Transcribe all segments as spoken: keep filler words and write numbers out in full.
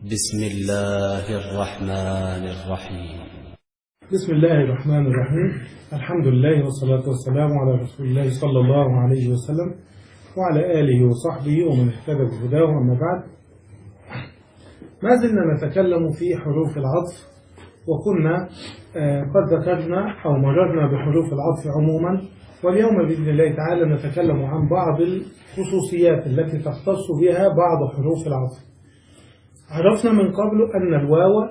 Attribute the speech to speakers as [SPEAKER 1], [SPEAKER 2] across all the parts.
[SPEAKER 1] بسم الله الرحمن الرحيم.
[SPEAKER 2] بسم الله الرحمن الرحيم. الحمد لله والصلاة والسلام على رسول الله صلى الله عليه وسلم وعلى آله وصحبه ومن اهتدى بهداه. أما بعد، ما زلنا نتكلم في حروف العطف، وكنا قد ذكرنا أو مررنا بحروف العطف عموما، واليوم بإذن الله تعالى نتكلم عن بعض الخصوصيات التي تختص بها بعض حروف العطف. عرفنا من قبل أن الواو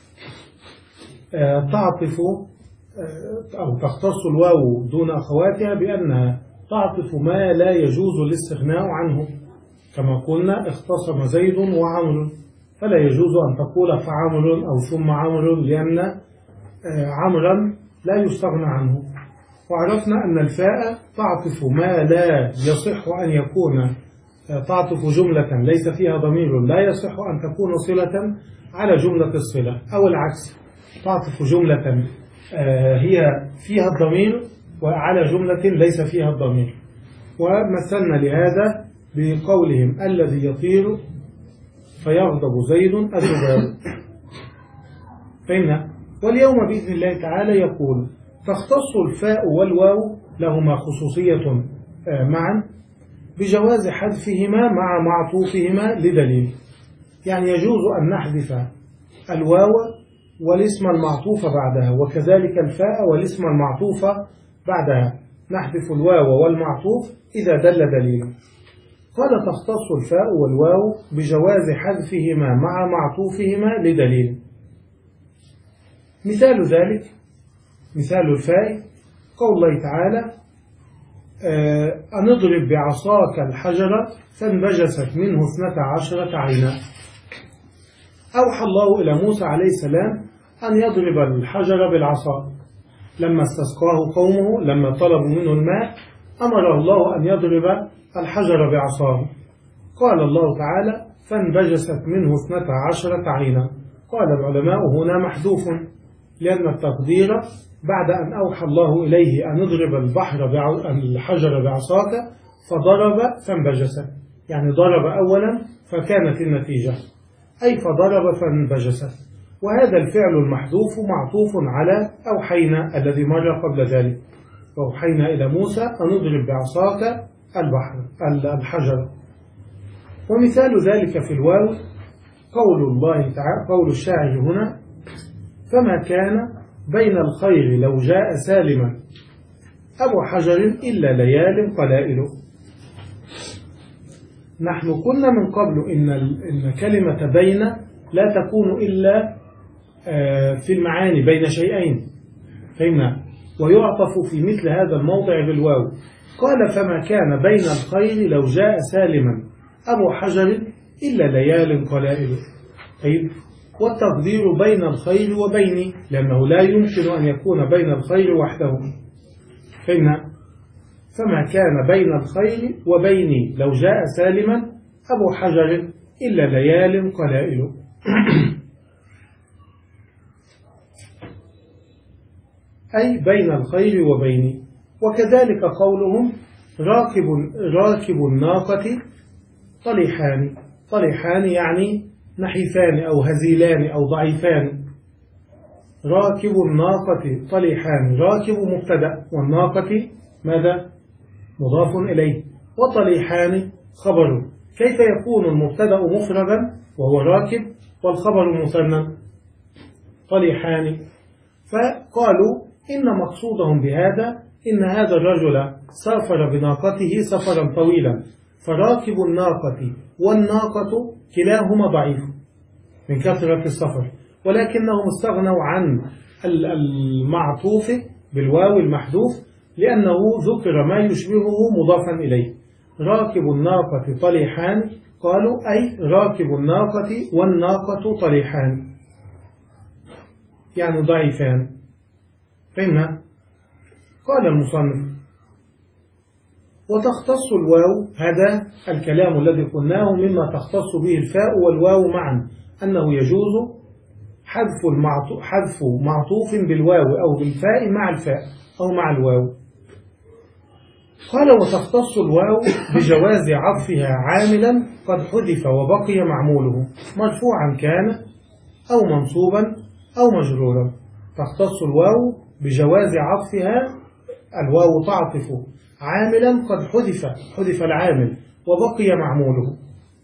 [SPEAKER 2] تعطف أو تختص الواو دون أخواتها بأنها تعطف ما لا يجوز الاستغناء عنه، كما قلنا اختصم زيد وعمر، فلا يجوز أن تقول فعمر أو ثم عمر، لأن عمرا لا يستغنى عنه. وعرفنا أن الفاء تعطف ما لا يصح أن يكون تعطف جملة ليس فيها ضمير، لا يصح أن تكون صلة على جملة الصلة، أو العكس، تعطف جملة هي فيها الضمير وعلى جملة ليس فيها الضمير. ومثلنا لهذا بقولهم الذي يطير فيغضب زيد الذباب. فهمنا. واليوم بإذن الله تعالى يقول تختص الفاء والواو لهما خصوصية معا بجواز حذفهما مع معطوفهما لدليل. يعني يجوز أن نحذف الواو والاسم المعطوف بعدها، وكذلك الفاء والاسم المعطوف بعدها، نحذف الواو والمعطوف إذا دل دليل. قال تختص الفاء والواو بجواز حذفهما مع معطوفهما لدليل. مثال ذلك، مثال الفاء قول الله تعالى أن اضرب بعصاك الحجرة فانبجست منه اثنتا عشرة عينا. أوحى الله إلى موسى عليه السلام أن يضرب الحجر بالعصا لما استسقاه قومه، لما طلبوا منه الماء أمر الله أن يضرب الحجر بعصاه. قال الله تعالى فانبجست منه اثنتا عشرة عينا. قال العلماء هنا محذوف، لأن التقدير بعد أن أوحى الله إليه أن يضرب البحر الحجر بعصاك فضرب فانبجست، يعني ضرب أولا فكانت النتيجة، أي فضرب فانبجست. وهذا الفعل المحذوف معطوف على أوحينا الذي مر قبل ذلك، وأوحينا إلى موسى أن اضرب بعصاك البحر الحجر. ومثال ذلك في الواو قول الله تعالى، قول الشاعر هنا فما كان بين الخير لو جاء سالما أبو حجر إلا ليال قلائل. نحن قلنا من قبل إن إن كلمة بين لا تكون إلا في المعاني بين شيئين، فهمنا، ويعطف في مثل هذا الموضع بالواو. قال فما كان بين الخير لو جاء سالما أبو حجر إلا ليال قلائل. طيب، والتقدير بين الخير وبيني، لأنه لا يمكن أن يكون بين الخير وحده، فهمنا. فما كان بين الخير وبيني لو جاء سالما أبو حجر إلا ليال قلائل. أي بين الخير وبيني. وكذلك قولهم راكب, راكب الناقة طليحان. طليحان يعني نحيفان أو هزيلان أو ضعيفان. راكب الناقة طليحان، راكب مبتدأ والناقة ماذا؟ مضاف إليه، وطليحان خبر. كيف يكون المبتدأ مفردا وهو راكب والخبر مثنى؟ طليحان. فقالوا إن مقصودهم بهذا إن هذا الرجل سافر بناقته سفرا طويلا، فراكب الناقة والناقة كلاهما ضعيف من كثرة السفر، ولكنهم استغنوا عن المعطوف بالواو المحذوف لأنه ذكر ما يشبهه مضافا إليه. راكب الناقة طليحان، قالوا أي راكب الناقة والناقة طليحان، يعني ضعيفان، فهمنا. قال المصنف وتختص الواو، هذا الكلام الذي قلناه مما تختص به الفاء والواو معا، أنه يجوز حذف المعطوف حذف معطوف بالواو أو بالفاء مع الفاء أو مع الواو. قال وتختص الواو بجواز عطفها عاملا قد حذف وبقي معموله مرفوعا كان أو منصوبا أو مجرورا. تختص الواو بجواز عطفها، الواو تعطف عاملا قد حذف حذف العامل وبقي معموله.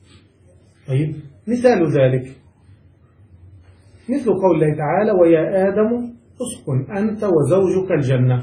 [SPEAKER 2] طيب مثال ذلك مثل قول الله تعالى ويا آدم اسكن أنت وزوجك الجنة.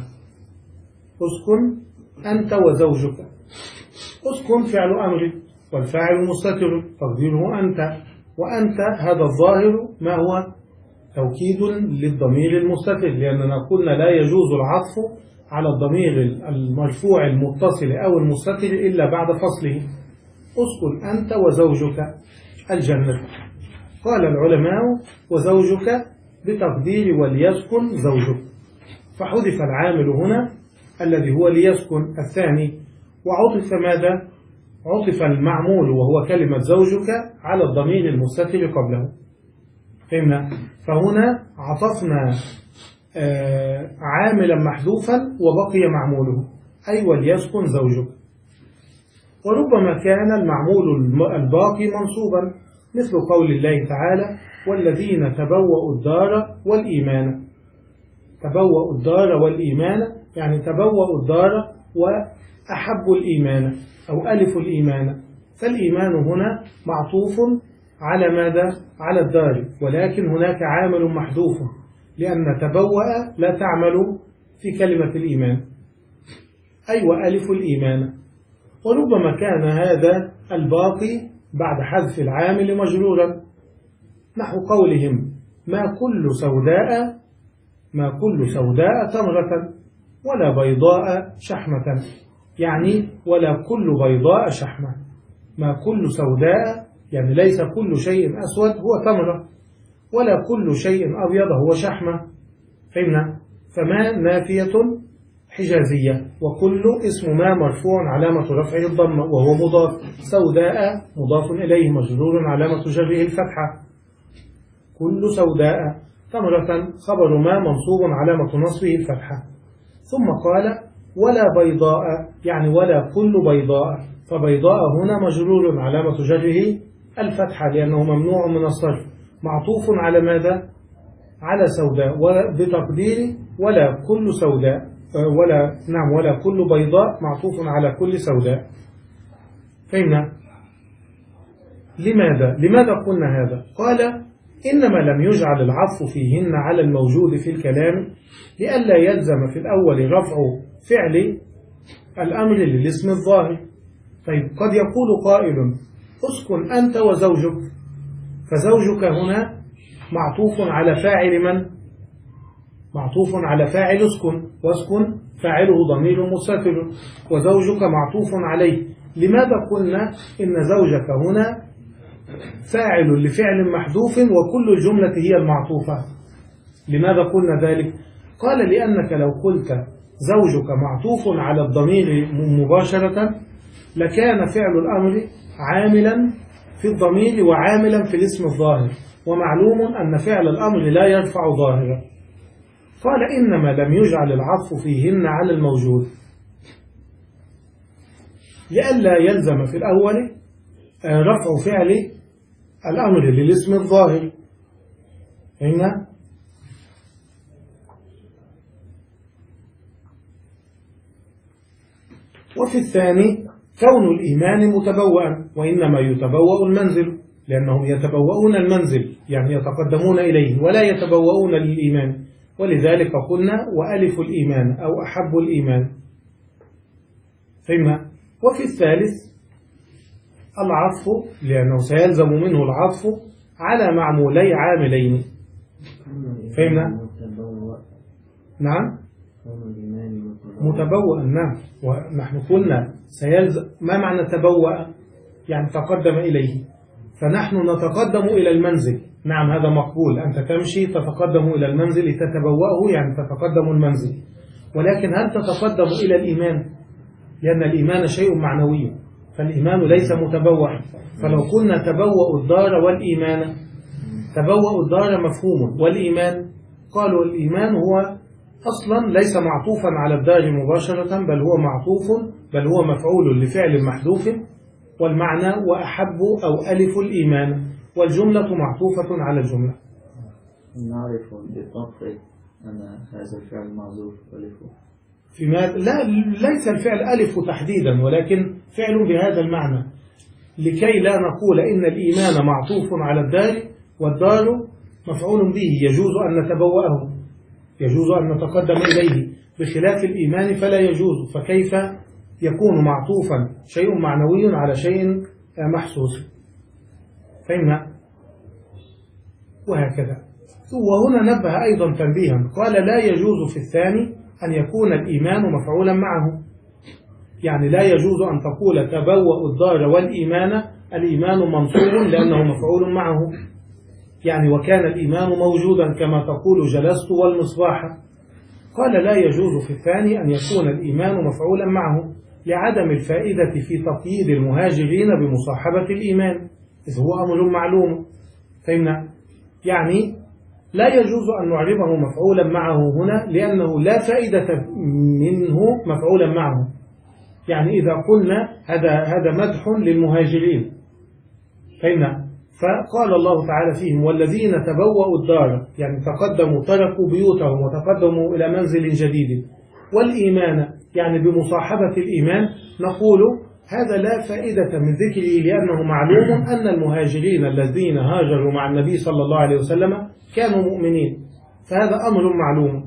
[SPEAKER 2] اسكن أنت وزوجك، اسكن فعل أمر والفاعل مستتر تقديره أنت، وأنت هذا الظاهر ما هو توكيد للضمير المستتر، لأننا قلنا لا يجوز العطف على الضمير المرفوع المتصل أو المستتر إلا بعد فصله. اسكن أنت وزوجك الجنة. قال العلماء وزوجك بتقدير وليسكن زوجك، فحذف العامل هنا الذي هو ليسكن الثاني، وعطف ماذا؟ عطف المعمول وهو كلمة زوجك على الضمير المستتر قبله. فهمنا؟ فهنا عطفنا آه عاملا محذوفا وبقي معموله، أي وليسكن زوجك. وربما كان المعمول الباقي منصوبا مثل قول الله تعالى والذين تبوأوا الدار والإيمان. تبوأوا الدار والإيمان يعني تبوأوا الدار وأحبوا الإيمان أو ألفوا الإيمان. فالإيمان هنا معطوف على ماذا؟ على الدار، ولكن هناك عامل محذوف لأن تبوأ لا تعمل في كلمة الإيمان، أي وألف الإيمان. وربما كان هذا الباقي بعد حذف العامل مجرورا نحو قولهم ما كل سوداء ما كل سوداء تمرة ولا بيضاء شحمة، يعني ولا كل بيضاء شحمة. ما كل سوداء يعني ليس كل شيء أسود هو تمرة، ولا كل شيء أبيض هو شحمة. فهمنا؟ فما نافية حجازية، وكل اسم ما مرفوع علامة رفعه الضمة وهو مضاف، سوداء مضاف إليه مجرور علامة جره الفتحة. كل سوداء تمرة خبر ما منصوب علامة نصبه الفتحة. ثم قال ولا بيضاء يعني ولا كل بيضاء، فبيضاء هنا مجرور علامة جره الفتحة لأنه ممنوع من الصرف، معطوف على ماذا؟ على سوداء، وبتقدير ولا كل سوداء ولا نعم ولا كل بيضاء معطوف على كل سوداء. فهمنا؟ لماذا؟ لماذا قلنا هذا؟ قال إنما لم يجعل العطف فيهن على الموجود في الكلام لئلا يلزم في الأول رفع فعل الأمر للاسم الظاهر. طيب قد يقول قائل اسكن أنت وزوجك، فزوجك هنا معطوف على فاعل من؟ معطوف على فاعل اسكن، واسكن فاعله ضمير مستتر، وزوجك معطوف عليه. لماذا قلنا إن زوجك هنا فاعل لفعل محذوف وكل الجملة هي المعطوفة؟ لماذا قلنا ذلك؟ قال لأنك لو قلت زوجك معطوف على الضمير مباشرة لكان فعل الأمر عاملا في الضمير وعاملا في الاسم الظاهر، ومعلوم أن فعل الأمر لا يرفع ظاهرا. قال إنما لم يجعل العطف فيهن على الموجود لئلا يلزم في الأول رفع فعل الأمر للاسم الظاهر. هنا وفي الثاني كون الإيمان متبوأ، وإنما يتبوأ المنزل لأنهم يتبوؤون المنزل يعني يتقدمون إليه ولا يتبوؤون للإيمان، ولذلك قلنا وألف الإيمان أو أحب الإيمان. فهمنا؟ وفي الثالث العطف لأنه سيلزم منه العطف على معمولي عاملين. فهمنا؟ نعم متبوأ. نعم، ونحن قلنا سيلزم. ما معنى تبوأ؟ يعني تقدم إليه، فنحن نتقدم إلى المنزل. نعم هذا مقبول، أنت تمشي تتقدم إلى المنزل تتبوأه يعني تتقدم المنزل، ولكن هل تتقدم إلى الإيمان؟ لأن الإيمان شيء معنوي، فالإيمان ليس متبوأ. فلو قلنا تبوأ الدار والإيمان، تبوأ الدار مفهوم، والإيمان قالوا الإيمان هو أصلا ليس معطوفا على الدار مباشرة، بل هو معطوف بل هو مفعول لفعل محذوف، والمعنى وأحب أو ألف الإيمان، والجملة معطوفة على الجملة.
[SPEAKER 3] نعرف بالضبط أن هذا الفعل معذوف ألفه
[SPEAKER 2] فيما لا ليس الفعل ألف تحديدا، ولكن فعل بهذا المعنى، لكي لا نقول إن الإيمان معطوف على الدار والدار مفعول به يجوز أن نتبوأه، يجوز أن نتقدم إليه، بخلاف الإيمان فلا يجوز. فكيف يكون معطوفا شيء معنوي على شيء محسوس؟ فهمنا؟ وهكذا. وهنا نبه أيضا تنبيها، قال لا يجوز في الثاني أن يكون الإيمان مفعولا معه، يعني لا يجوز أن تقول تبوأ الدار والإيمان، الإيمان منصوب لأنه مفعول معه، يعني وكان الإيمان موجودا كما تقول جلست والمصباح. قال لا يجوز في الثاني أن يكون الإيمان مفعولا معه لعدم الفائدة في تقييد المهاجرين بمصاحبة الإيمان، إذ هو أمر معلوم. فهمنا؟ يعني لا يجوز أن نعربه مفعولا معه هنا لأنه لا فائدة منه مفعولا معه. يعني إذا قلنا هذا هذا مدح للمهاجرين، فهمنا؟ فقال الله تعالى فيهم والذين تبوأوا الدار، يعني تقدموا تركوا بيوتهم وتقدموا إلى منزل جديد، والإيمان يعني بمصاحبة الإيمان، نقول هذا لا فائدة من ذكره لأنه معلوم أن المهاجرين الذين هاجروا مع النبي صلى الله عليه وسلم كانوا مؤمنين، فهذا أمر معلوم.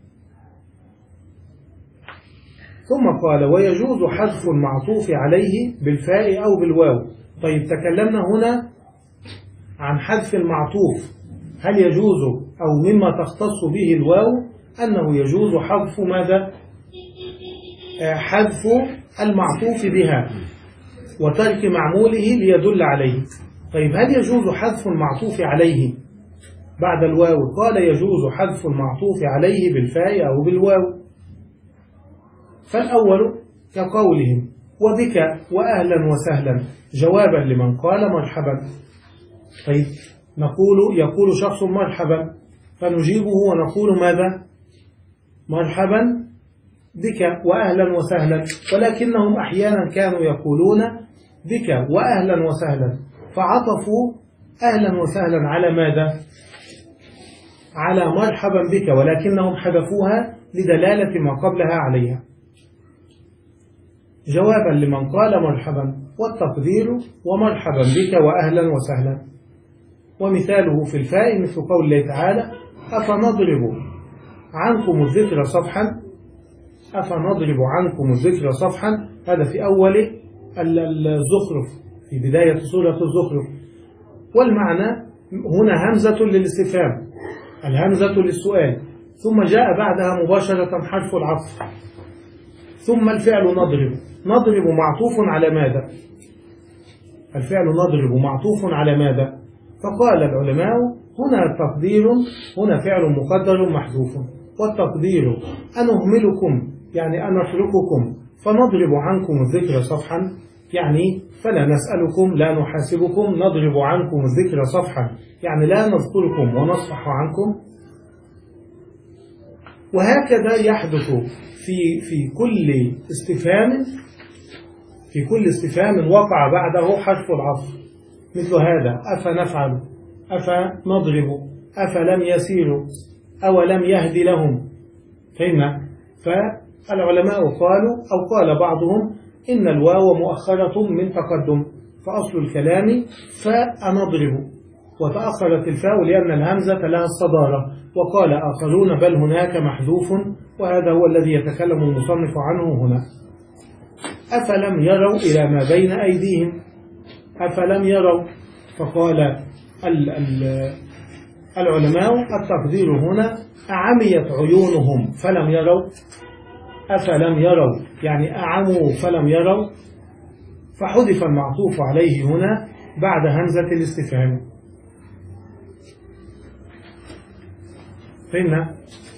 [SPEAKER 2] ثم قال ويجوز حذف المعطوف عليه بالفاء أو بالواو. طيب تكلمنا هنا عن حذف المعطوف، هل يجوز أو مما تختص به الواو أنه يجوز حذف ماذا؟ حذف المعطوف بها وترك معموله ليدل عليه. طيب هل يجوز حذف المعطوف عليه بعد الواو؟ قال يجوز حذف المعطوف عليه بالفاء أو بالواو. فالأول كقولهم وبك وأهلا وسهلا جوابا لمن قال مرحبا. طيب نقول يقول شخص مرحبا، فنجيبه ونقول ماذا؟ مرحبا بك وأهلا وسهلا، ولكنهم أحيانا كانوا يقولون بك وأهلا وسهلا، فعطفوا أهلا وسهلا على ماذا؟ على مرحبا بك، ولكنهم حذفوها لدلالة ما قبلها عليها جوابا لمن قال مرحبا، والتقدير ومرحبا بك وأهلا وسهلا. ومثاله في الفاء مثل قول الله تعالى أفنضرب عنكم الذكر صفحا، أفنضرب عنكم الذكر صفحا، هذا في أول الزخرف في بداية سورة الزخرف. والمعنى هنا همزة للاستفهام، الهمزة للسؤال، ثم جاء بعدها مباشرة حرف العطف، ثم الفعل نضرب. نضرب معطوف على ماذا؟ الفعل نضرب معطوف على ماذا؟ فقال العلماء هنا تقدير، هنا فعل مقدر محذوف، والتقدير أنهملكم يعني أنترككم فنضرب عنكم الذكر صفحا، يعني فلا نسألكم لا نحاسبكم، نضرب عنكم الذكر صفحا يعني لا نذكركم ونصفح عنكم. وهكذا يحدث في في كل استفهام في كل استفهام وقع بعده حرف العطف، مثل هذا أفنفعل، أفنضرب، أفلم يسيروا، أولم يهدي لهم. فهمنا؟ فالعلماء قالوا أو قال بعضهم إن الواو مؤخرة من تقدم، فأصل الكلام فأنضرب، وتأخرت الفاء لأن الهمزة لها الصدارة. وقال آخرون بل هناك محذوف، وهذا هو الذي يتكلم المصنف عنه هنا. أفلم يروا إلى ما بين أيديهم، أفلم يروا، فقال ال ال العلماء التقدير هنا أعميت عيونهم فلم يروا، أفلم يروا يعني أعموا فلم يروا، فحذف المعطوف عليه هنا بعد همزة الاستفهام. فهمنا؟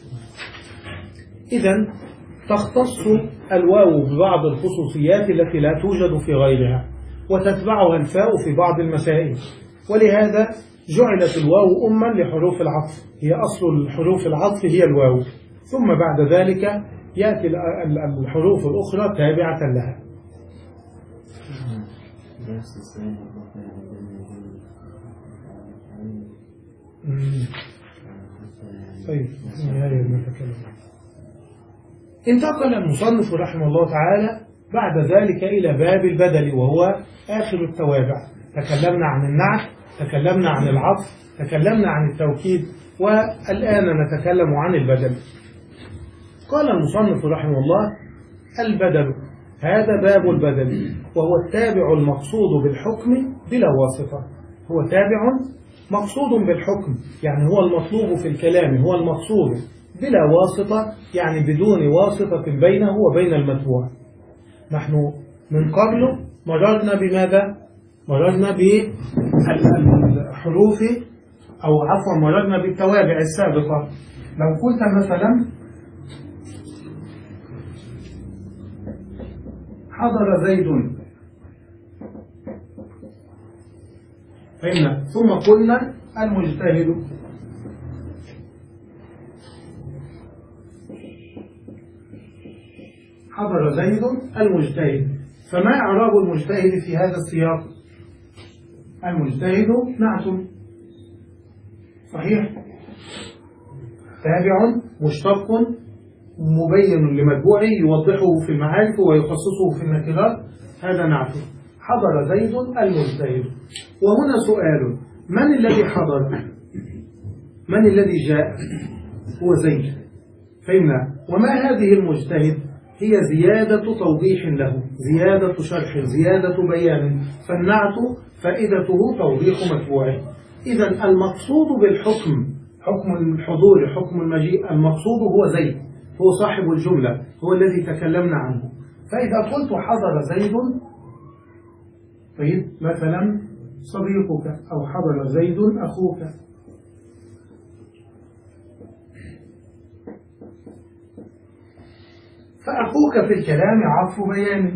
[SPEAKER 2] إذن تختص الواو ببعض الخصوصيات التي لا توجد في غيرها، وتتبعها الفاء في بعض المسائل، ولهذا جعلت الواو أما لحروف العطف، هي أصل الحروف العطف هي الواو، ثم بعد ذلك يأتي الحروف الأخرى تابعة لها. طيب نهاية المتكلم. انتقل المصنف رحمه الله تعالى بعد ذلك إلى باب البدل وهو آخر التوابع. تكلمنا عن النعت، تكلمنا عن العطف، تكلمنا عن التوكيد، والآن نتكلم عن البدل. قال المصنف رحمه الله: البدل هذا باب البدل، وهو التابع المقصود بالحكم بلا واسطة. هو تابع مقصود بالحكم، يعني هو المطلوب في الكلام، هو المقصود بلا واسطة، يعني بدون واسطة بينه وبين المتبوع. نحن من قبل مررنا بماذا؟ مررنا بالحروف، أو عفوا مررنا بالتوابع السابقة. لو قلت مثلا حضر زيد، فهمنا، ثم قلنا المجتهد، حضر زيد المجتهد. فما إعراب المجتهد في هذا السياق؟ المجتهد نعت صحيح، تابع مشتق مبين لمتبوعه يوضحه في المعارف ويخصصه في النكرات، هذا نعت. حضر زيد المجتهد. وهنا سؤال: من الذي حضر؟ من الذي جاء؟ هو زيد، فهمنا. وما هذه المجتهد؟ هي زيادة توضيح له، زيادة شرح، زيادة بيان. فالنعت فائدته توضيح متبوعه. إذن المقصود بالحكم، حكم الحضور، حكم المجيء، المقصود هو زيد، هو صاحب الجملة، هو الذي تكلمنا عنه. فإذا قلت حضر زيد، طيب مثلا صديقك، أو حضر زيد أخوك. فأخوك في الكلام عطف بيان.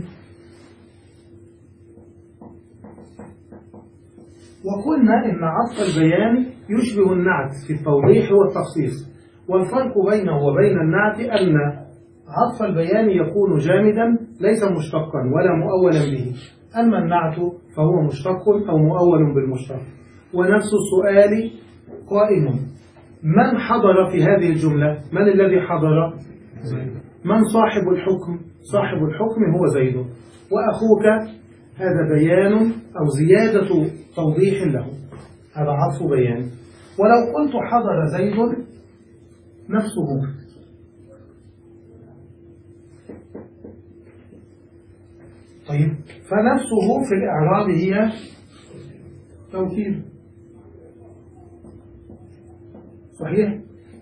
[SPEAKER 2] وقلنا إن عطف البيان يشبه النعت في التوضيح والتخصيص، والفرق بينه وبين النعت أن عطف البيان يكون جامدا ليس مشتقا ولا مؤولا به، أما النعت فهو مشتق أو مؤول بالمشتق. ونفس السؤال قائم: من حضر في هذه الجملة؟ من الذي حضر؟ من صاحب الحكم؟ صاحب الحكم هو زيد. وأخوك هذا بيان أو زيادة توضيح له، هذا عطف بيان. ولو قلت حضر زيد نفسه، طيب فنفسه في الإعراب هي توكيد، صحيح.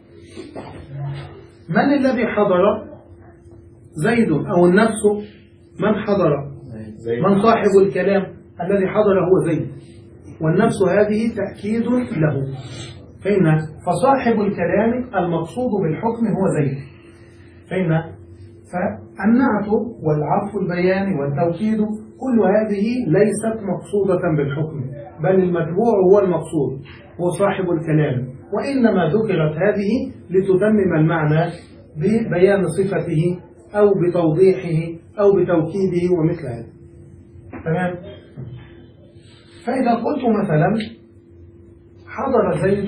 [SPEAKER 2] من الذي حضر؟ زيد. أو النفس من حضر؟ من صاحب الكلام الذي حضر هو زيد، والنفس هذه تأكيد له، فإن فصاحب الكلام المقصود بالحكم هو زيد، فإن فالنعت والعطف البياني والتوكيد كل هذه ليست مقصودة بالحكم، بل المتبوع هو المقصود، هو صاحب الكلام، وإنما ذكرت هذه لتتمم المعنى ببيان صفته أو بتوضيحه أو بتوكيده ومثل هذا. تمام. فإذا قلت مثلا حضر زيد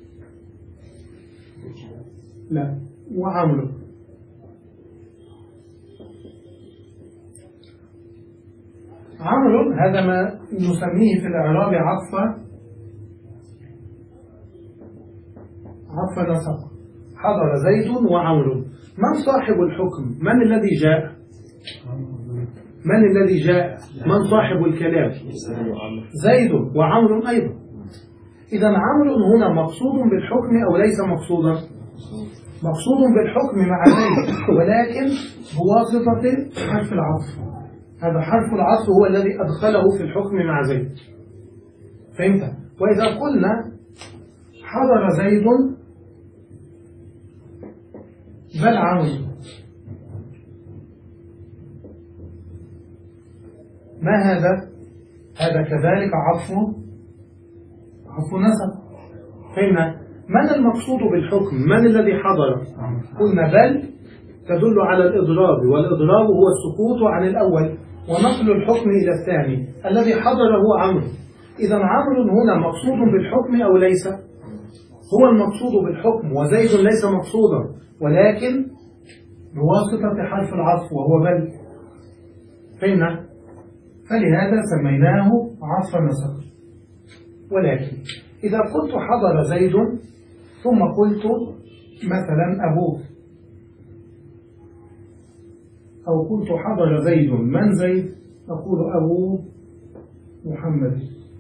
[SPEAKER 2] لا وعمرو، عمرو هذا ما نسميه في الإعراب عطف عطف نسق. حضر زيد وعمرو. من صاحب الحكم؟ من الذي جاء؟ من الذي جاء؟ من صاحب الكلام؟ زيد وعمرو أيضا. إذا عمرو هنا مقصود بالحكم أو ليس مقصودا؟ مقصود بالحكم مع زيد، ولكن بواسطة حرف العطف. هذا حرف العطف هو الذي أدخله في الحكم مع زيد، فهمت؟ وإذا قلنا حضر زيد بل عمرو، ما هذا؟ هذا كذلك عطف عطف نسب، فهمنا؟ من المقصود بالحكم؟ من الذي حضر؟ قلنا بل تدل على الإضراب، والإضراب هو السقوط عن الأول ونقل الحكم إلى الثاني الذي حضره عمرو. إذا عمرو هنا مقصود بالحكم أو ليس؟ هو المقصود بالحكم، وزيد ليس مقصودا، ولكن بواسطة حرف العطف وهو بل. فهمنا؟ فلهذا سميناه عطف النسق. ولكن إذا قلت حضر زيد ثم قلت مثلا أبوك، أو قلت حضر زيد، من زيد؟ نقول أبو محمد.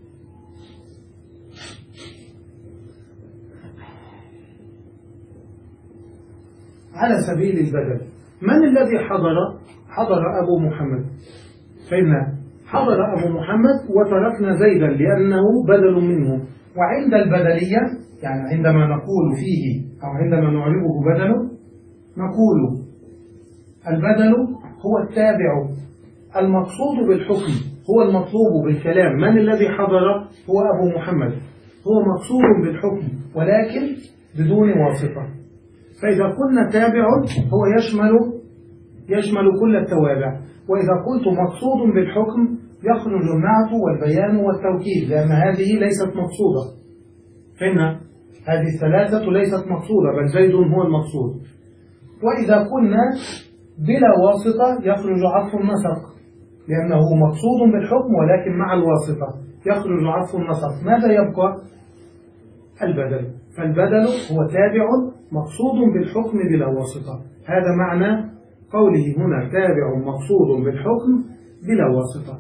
[SPEAKER 2] على سبيل البدل، من الذي حضر؟ حضر أبو محمد. فإن حضر أبو محمد وتركنا زيدا لأنه بدل منه. وعند البدلية، يعني عندما نقول فيه أو عندما نعربه بدل، نقول البدل هو التابع المقصود بالحكم، هو المطلوب بالكلام. من الذي حضر؟ هو أبو محمد، هو مقصود بالحكم ولكن بدون واسطة. فإذا قلنا تابع هو يشمل يشمل كل التوابع. وإذا قلت مقصود بالحكم يخرج النعت والبيان والتوكيد، لأن هذه ليست مقصودة. فهمنا؟ هذه الثلاثة ليست مقصودة، بل زيد هو المقصود. وإذا قلنا بلا واسطة يخرج عطف النسق، لأنه مقصود بالحكم ولكن مع الواسطة يخرج عطف النسق. ماذا يبقى؟ البدل. فالبدل هو تابع مقصود بالحكم بلا واسطة. هذا معنى قوله هنا تابع مقصود بالحكم بلا واسطة.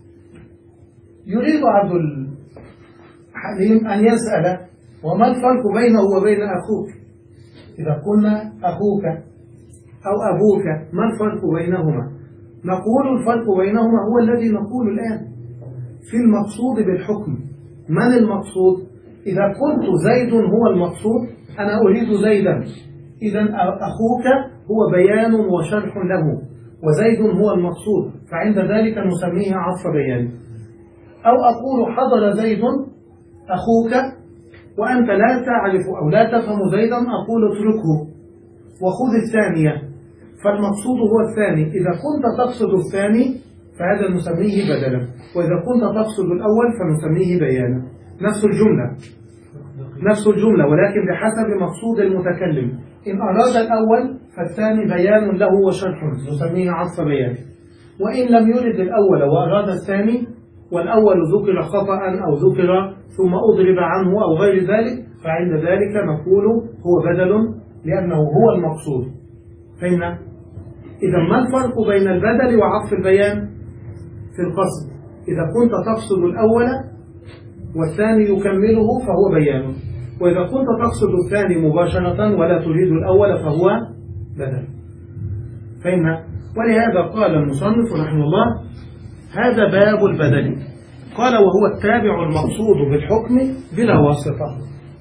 [SPEAKER 2] يريد عبد الحليم أن يسأل: وما الفرق بينه وبين أخوك؟ إذا قلنا أخوك أو أبوك، ما الفرق بينهما؟ نقول الفرق بينهما هو الذي نقول الآن في المقصود بالحكم. من المقصود؟ إذا قلت زيد هو المقصود أنا أريد زيدا، إذا أخوك هو بيان وشرح له، وزيد هو المقصود، فعند ذلك نسميه عطف بيان. أو أقول حضر زيد أخوك وأنت لا تعرف أو لا تفهم زيدا، أقول اتركه وخذ الثانية، فالمقصود هو الثاني. إذا كنت تقصد الثاني فهذا نسميه بدلا، وإذا كنت تقصد الأول فنسميه بيانا. نفس الجملة نفس الجملة ولكن بحسب مقصود المتكلم. إن أراد الأول فالثاني بيان له وشرح، نسميه عطف بيان. وإن لم يرد الأول وأراد الثاني، والأول ذكر خطأ أو ذكر ثم أضرب عنه أو غير ذلك، فعند ذلك نقول هو بدل لأنه هو المقصود. فهمنا؟ إذا ما الفرق بين البدل وعطف البيان؟ في القصد. إذا كنت تقصد الأول والثاني يكمله فهو بيان، وإذا كنت تقصد الثاني مباشرة ولا تريد الأول فهو بدل. فهمنا؟ ولهذا قال المصنف رحمه الله: هذا باب البدل. قال: وهو التابع المقصود بالحكم بلا واسطة.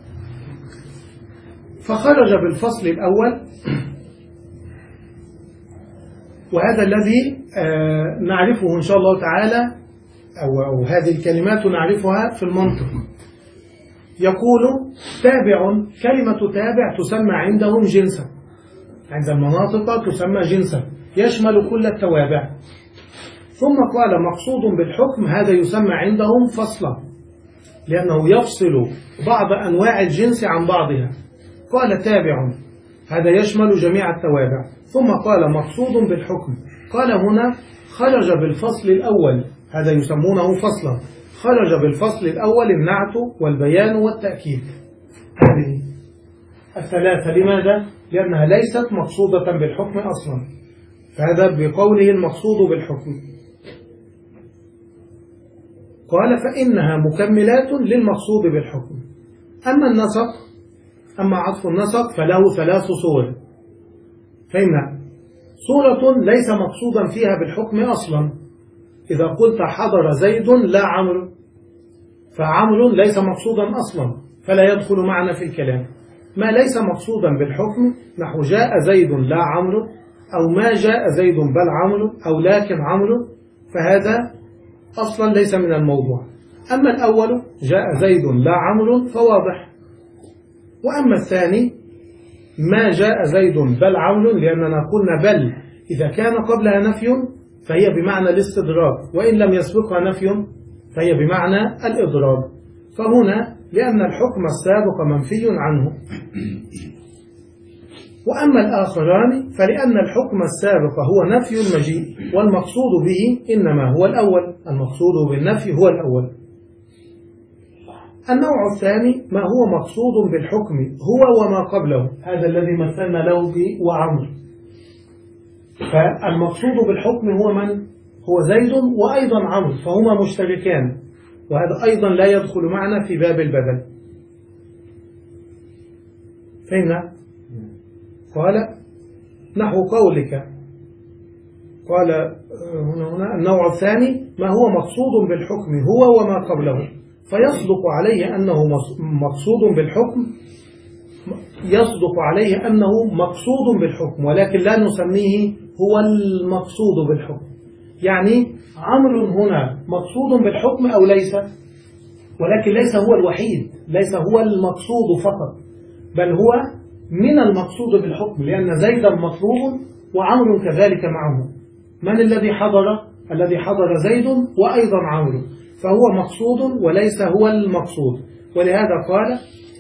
[SPEAKER 2] فخرج بالفصل الأول، وهذا الذي آه نعرفه إن شاء الله تعالى، أو, أو هذه الكلمات نعرفها في المنطق. يقول: تابع، كلمة تابع تسمى عندهم جنسا، عند المناطق تسمى جنسا، يشمل كل التوابع. ثم قال: مقصود بالحكم، هذا يسمى عندهم فصلا، لأنه يفصل بعض أنواع الجنس عن بعضها. قال: تابع، هذا يشمل جميع التوابع. ثم قال: مقصود بالحكم، قال هنا خرج بالفصل الأول، هذا يسمونه فصلا، خرج بالفصل الأول النعت والبيان والتأكيد. هذه الثلاثة. لماذا؟ لأنها ليست مقصودة بالحكم أصلا، فهذا بقوله المقصود بالحكم. قال: فإنها مكملات للمقصود بالحكم. أما النسق، أما عطف النسق فله ثلاث صور. فإن صورة ليس مقصودا فيها بالحكم أصلا. إذا قلت حضر زيد لا عمرو، فعمرو ليس مقصودا أصلا فلا يدخل معنا في الكلام. ما ليس مقصودا بالحكم نحو جاء زيد لا عمرو، أو ما جاء زيد بل عمرو، أو لكن عمرو، فهذا أصلا ليس من الموضوع. أما الأول جاء زيد لا عمرو فواضح. وأما الثاني ما جاء زيد بل عمرو، لأننا قلنا بل إذا كان قبلها نفي فهي بمعنى الاستدراك، وإن لم يسبقها نفي فهي بمعنى الإضراب. فهنا لأن الحكم السابق منفي عنه. وأما الآخران فلأن الحكم السابق هو نفي المجيء، والمقصود به إنما هو الأول، المقصود بالنفي هو الأول. النوع الثاني ما هو مقصود بالحكم هو وما قبله، هذا الذي مثلنا له به وعمر. فالمقصود بالحكم هو من؟ هو زيد وأيضا عمرو، فهما مشتركان، وهذا أيضا لا يدخل معنا في باب البدل. فهمنا؟ قال نحو قولك، قال هنا, هنا النوع الثاني ما هو مقصود بالحكم هو وما قبله، فيصدق عليه أنه مقصود بالحكم، يصدق عليه أنه مقصود بالحكم، ولكن لا نسميه هو المقصود بالحكم. يعني عمرو هنا مقصود بالحكم أو ليس، ولكن ليس هو الوحيد، ليس هو المقصود فقط، بل هو من المقصود بالحكم، لأن زيدا مطلوب وعمرو كذلك معه. من الذي حضر؟ الذي حضر زيد وأيضا عمرو، فهو مقصود وليس هو المقصود. ولهذا قال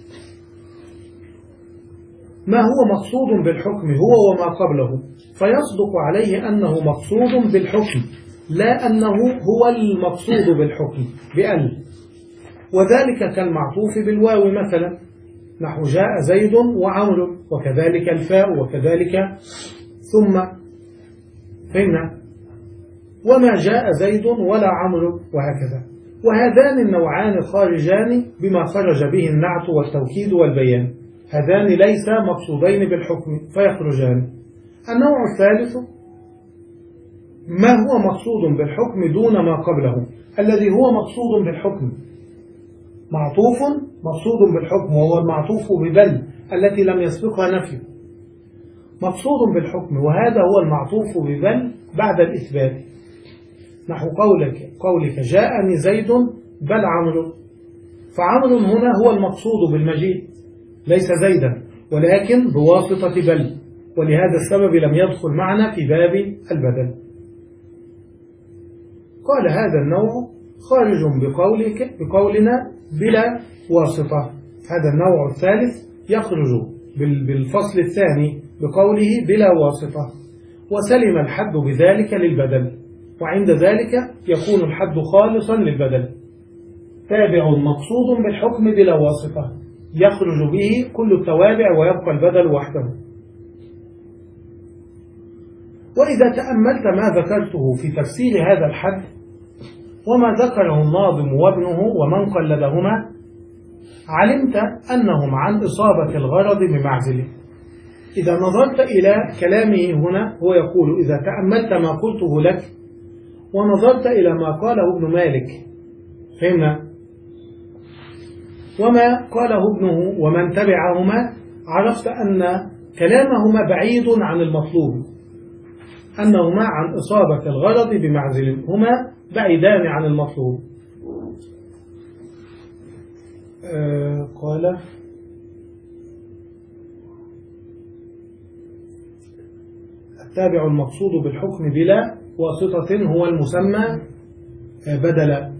[SPEAKER 2] ما هو مقصود بالحكم هو وما قبله، فيصدق عليه أنه مقصود بالحكم لا أنه هو المقصود بالحكم بأل. وذلك كالمعطوف بالواو مثلا، نحو جاء زيد وعمرو، وكذلك الفاء، وكذلك ثم. فهمنا؟ وما جاء زيد ولا عمرو، وهكذا. وهذان النوعان خارجان بما خرج به النعت والتوكيد والبيان، هذان ليس مقصودين بالحكم فيخرجان. النوع الثالث ما هو مقصود بالحكم دون ما قبله، الذي هو مقصود بالحكم معطوف مقصود بالحكم، وهو المعطوف ببل التي لم يسبقها نفي، مقصود بالحكم، وهذا هو المعطوف ببل بعد الإثبات. نحو قولك قولك جاءني زيد بل عمرو، فعمرو هنا هو المقصود بالمجيء ليس زيدا، ولكن بواسطة بل، ولهذا السبب لم يدخل معنا في باب البدل. قال هذا النوع خارج بقولك بقولنا بلا واسطة. هذا النوع الثالث يخرج بالفصل الثاني بقوله بلا واسطة، وسلم الحد بذلك للبدل، وعند ذلك يكون الحد خالصا للبدل. تابع مقصود بالحكم بلا واسطة، يخرج به كل التوابع ويبقى البدل وحده. وإذا تأملت ما ذكرته في تفسير هذا الحد وما ذكره الناظم وابنه ومن قلدهما، علمت أنهم عن إصابة الغرض بمعزله. إذا نظرت إلى كلامه هنا، هو يقول إذا تأملت ما قلته لك ونظرت إلى ما قاله ابن مالك، فهمنا؟ وما قاله ابنه ومن تبعهما، عرفت أن كلامهما بعيد عن المطلوب، أنهما عن إصابة الغرض بمعزل، هما بعيدان عن المطلوب. آه قال التابع المقصود بالحكم بلا واسطة هو المسمى بدلا.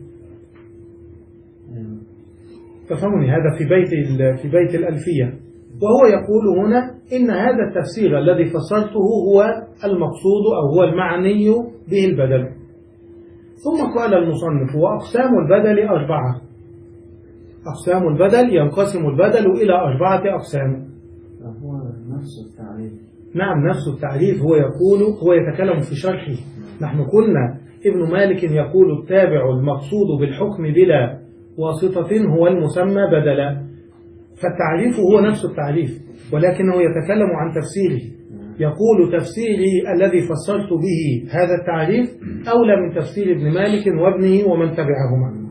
[SPEAKER 2] تفهمني؟ هذا في بيت في بيت الألفية، وهو يقول هنا إن هذا التفسير الذي فسرته هو المقصود أو هو المعني به البدل. ثم قال المصنف وأقسام البدل أربعة. أقسام البدل ينقسم البدل إلى أربعة أقسام.
[SPEAKER 3] هو نفس التعريف.
[SPEAKER 2] نعم نفس التعريف، هو يقول هو يتكلم في شرحه. نحن قلنا ابن مالك يقول التابع المقصود بالحكم بلا واسطة هو المسمى بدلا، فالتعريف هو نفس التعريف، ولكنه يتكلم عن تفسيره. يقول تفسيري الذي فسرت به هذا التعريف أولى من تفسير ابن مالك وابنه ومن تبعهما.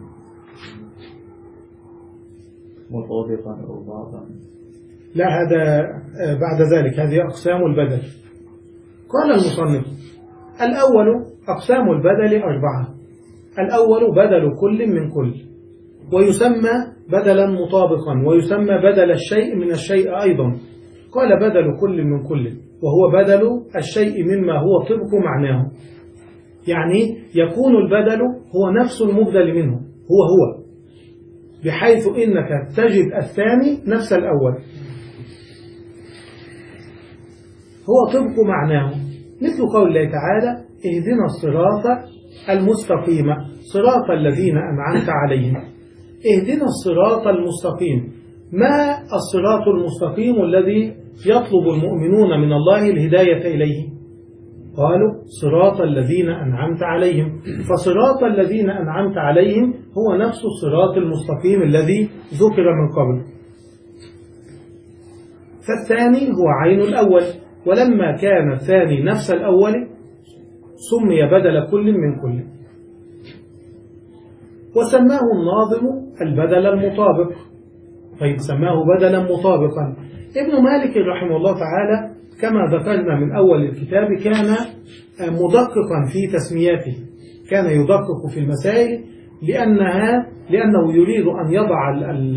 [SPEAKER 3] مطابقا أو بعضا؟
[SPEAKER 2] لا، هذا بعد ذلك، هذه أقسام البدل. قال المصنف الأول أقسام البدل أربعة. الأول بدل كل من كل، ويسمى بدلا مطابقا، ويسمى بدل الشيء من الشيء أيضا، قال بدل كل من كل، وهو بدل الشيء مما هو طبق معناه، يعني يكون البدل هو نفس المبدل منه هو هو، بحيث إنك تجد الثاني نفس الأول، هو طبق معناه، مثل قول الله تعالى اهدنا الصراط المستقيم صراط الذين أنعمت عليهم. اهدنا الصراط المستقيم، ما الصراط المستقيم الذي يطلب المؤمنون من الله الهداية إليه؟ قالوا صراط الذين أنعمت عليهم، فصراط الذين أنعمت عليهم هو نفس الصراط المستقيم الذي ذكر من قبل. فالثاني هو عين الأول، ولما كان الثاني نفس الأول سمي بدل كل من كل، وسماه الناظم البدل المطابق. طيب سماه بدلا مطابقا. ابن مالك رحمه الله تعالى كما ذكرنا من أول الكتاب كان مدققا في تسمياته، كان يدقق في المسائل لأنها لأنه يريد أن يضع ال ال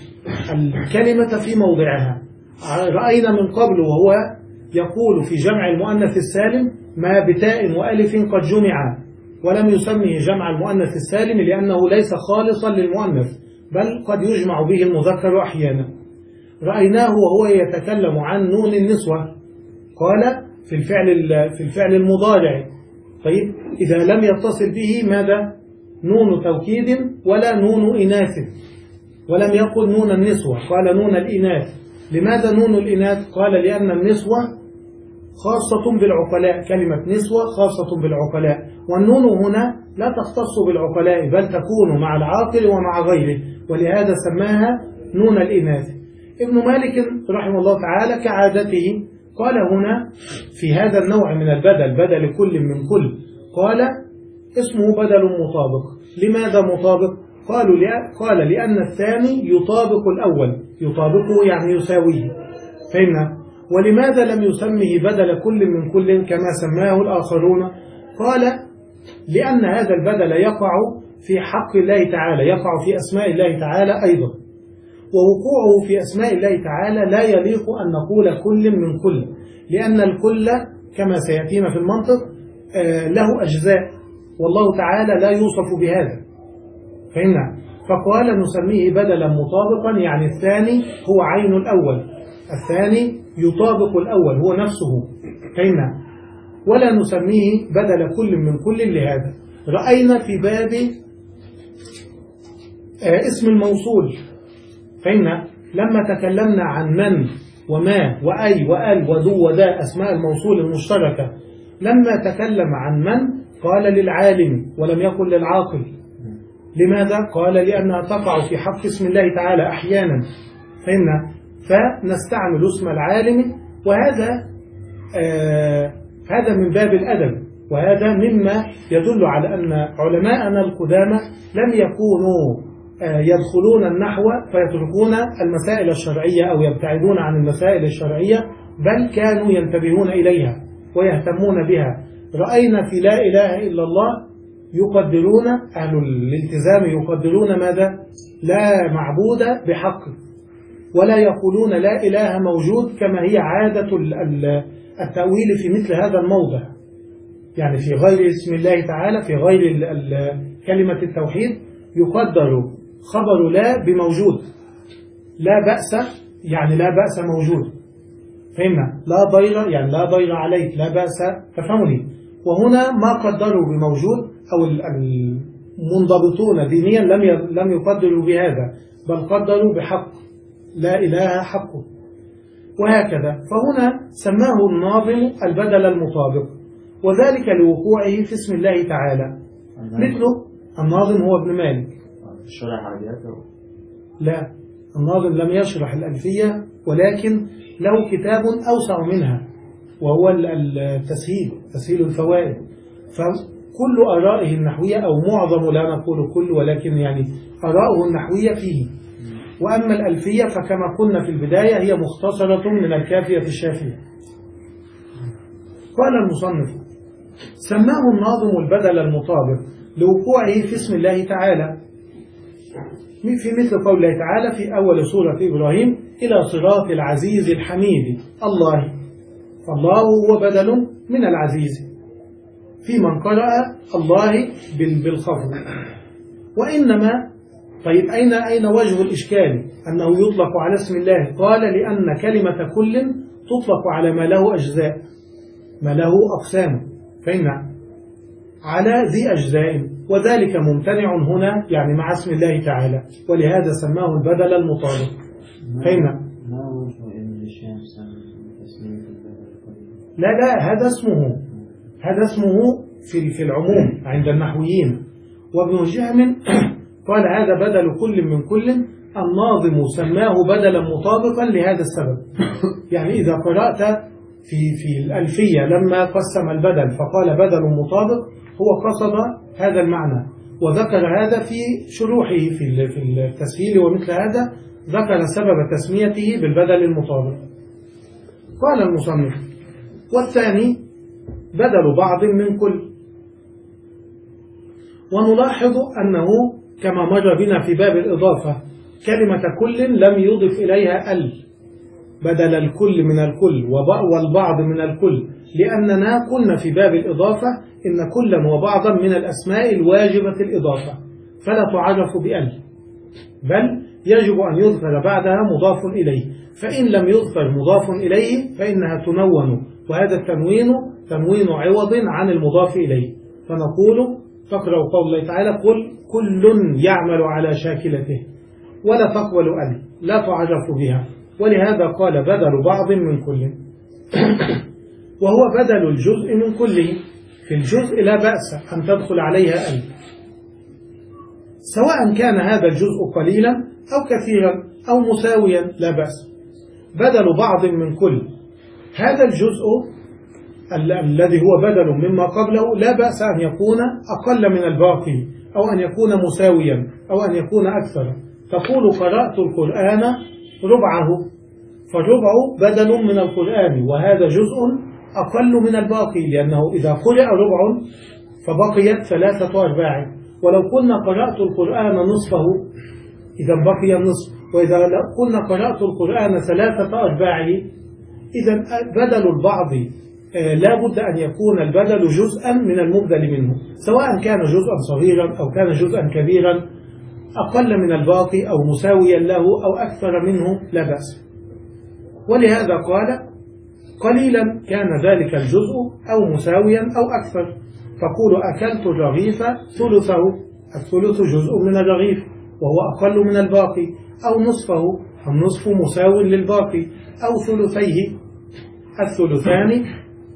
[SPEAKER 2] الكلمة في موضعها. رأينا من قبل وهو يقول في جمع المؤنث السالم ما بتاء وألف قد جمع، ولم يسميه جمع المؤنث السالم لأنه ليس خالصا للمؤنث، بل قد يجمع به المذكر أحيانا. رأيناه وهو يتكلم عن نون النسوة، قال في الفعل في الفعل المضارع. طيب إذا لم يتصل به ماذا؟ نون توكيد ولا نون إناث، ولم يقل نون النسوة، قال نون الإناث. لماذا نون الإناث؟ قال لأن النسوة خاصة بالعقلاء، كلمة نسوة خاصة بالعقلاء، والنون هنا لا تختص بالعقلاء بل تكون مع العاقل ومع غيره، ولهذا سماها نون الإناث. ابن مالك رحمه الله تعالى كعادته قال هنا في هذا النوع من البدل، بدل كل من كل، قال اسمه بدل مطابق. لماذا مطابق؟ قالوا قال لأن الثاني يطابق الأول، يطابقه يعني يساويه، فهمنا؟ ولماذا لم يسمه بدل كل من كل كما سماه الآخرون؟ قال لأن هذا البدل يقع في حق الله تعالى، يقع في أسماء الله تعالى أيضا، ووقوعه في أسماء الله تعالى لا يليق أن نقول كل من كل، لأن الكل كما سيأتينا في المنطق له أجزاء، والله تعالى لا يوصف بهذا، فهمنا؟ فقال نسميه بدلا مطابقا، يعني الثاني هو عين الأول، الثاني يطابق الأول هو نفسه، فهمنا؟ ولا نسميه بدل كل من كل لهذا. رأينا في باب اسم الموصول، فهمنا؟ لما تكلمنا عن من وما وأي وأل وذو وذا أسماء الموصول المشتركة، لما تكلم عن من قال للعالم ولم يقل للعاقل. لماذا؟ قال لأنها تقع في حق اسم الله تعالى أحيانا، فهمنا؟ فنستعمل اسم العالم، وهذا آه هذا من باب الأدب، وهذا مما يدل على أن علماءنا القدامى لم يكونوا آه يدخلون النحو فيتركون المسائل الشرعية أو يبتعدون عن المسائل الشرعية، بل كانوا ينتبهون إليها ويهتمون بها. رأينا في لا إله إلا الله يقدرون أهل الالتزام يقدرون ماذا؟ لا معبود بحق، ولا يقولون لا إله موجود كما هي عادة التأويل في مثل هذا الموضع، يعني في غير اسم الله تعالى، في غير كلمة التوحيد يقدر خبر لا بموجود، لا بأس يعني لا بأس موجود، فهمنا؟ لا ضير يعني لا ضير عليك، لا بأس، تفهمني؟ وهنا ما قدروا بموجود، أو المنضبطون دينيا لم لم يقدروا بهذا، بل قدروا بحق، لا إله حقه، وهكذا. فهنا سماه الناظم البدل المطابق، وذلك لوقوعه في اسم الله تعالى. مثله الناظم هو ابن مالك.
[SPEAKER 3] الشرح عادياته؟
[SPEAKER 2] لا، الناظم لم يشرح الألفية، ولكن له كتاب أوسع منها، وهو التسهيل، تسهيل الفوائد. فكل آرائه النحوية أو معظم، لا نقول كل ولكن يعني آراءه النحوية فيه. وأما الألفية فكما قلنا في البداية هي مختصرة من الكافية في الشافية. قال المصنف سماه الناظم البدل المطابق لوقوعه في اسم الله تعالى، في مثل قول الله تعالى في أول سورة إبراهيم إلى صراط العزيز الحميد الله، فالله هو بدل من العزيز في من قرأ الله بالخفض. وإنما طيب أين أين وجه الإشكال أنه يطلق على اسم الله؟ قال لأن كلمة كل تطلق على ما له أجزاء، ما له أقسام، فإن على ذي أجزاء، وذلك ممتنع هنا يعني مع اسم الله تعالى، ولهذا سماه البدل المطابق. فإن لا لا هذا اسمه هذا اسمه في في العموم عند النحويين. وابن جهم قال هذا بدل كل من كل، الناظم سماه بدلا مطابقا لهذا السبب. يعني إذا قرأت في في الألفية لما قسم البدل فقال بدل مطابق، هو قصد هذا المعنى، وذكر هذا في شروحه في في التسهيل ومثل هذا، ذكر سبب تسميته بالبدل المطابق. قال المصنف: والثاني بدل بعض من كل. ونلاحظ أنه كما مر بنا في باب الإضافة كلمة كل لم يضف إليها ال، بدل الكل من الكل والبعض من الكل، لأننا قلنا في باب الإضافة إن كلا وبعضا من الأسماء الواجبة الإضافة فلا تعرف بأل، بل يجب أن يذكر بعدها مضاف إليه، فإن لم يذكر مضاف إليه فإنها تنون، وهذا التنوين تنوين عوض عن المضاف إليه. فنقول تقرأ قول الله تعالى: قل كل يعمل على شاكلته، ولا تقبل أل، لا تعرف بها، ولهذا قال بدل بعض من كل. وهو بدل الجزء من كله، في الجزء لا بأس أن تدخل عليها أل، سواء كان هذا الجزء قليلا أو كثيرا أو مساويا لا بأس. بدل بعض من كل، هذا الجزء ال الذي هو بدل مما قبله لا بأس أن يكون أقل من الباقي، أو أن يكون مساويا، أو أن يكون أكثر. تقول قرأت القرآن ربعه، فالربع بدل من القرآن، وهذا جزء أقل من الباقي، لأنه إذا قرأ ربع فبقيت ثلاثة أرباع، ولو كنا قرأت القرآن نصفه إذا بقي النصف، وإذا كنا قرأت القرآن ثلاثة أرباع إذا بدل البعض لا بد أن يكون البدل جزءا من المبدل منه، سواء كان جزءا صغيرا أو كان جزءا كبيرا، أقل من الباقي أو مساويا له أو أكثر منه لا بأس. ولهذا قال: قليلا كان ذلك الجزء أو مساويا أو أكثر. تقول أكلت الرغيف ثلثه، الثلث جزء من الرغيف وهو أقل من الباقي، أو نصفه، النصف مساو للباقي، أو ثلثيه، الثلثان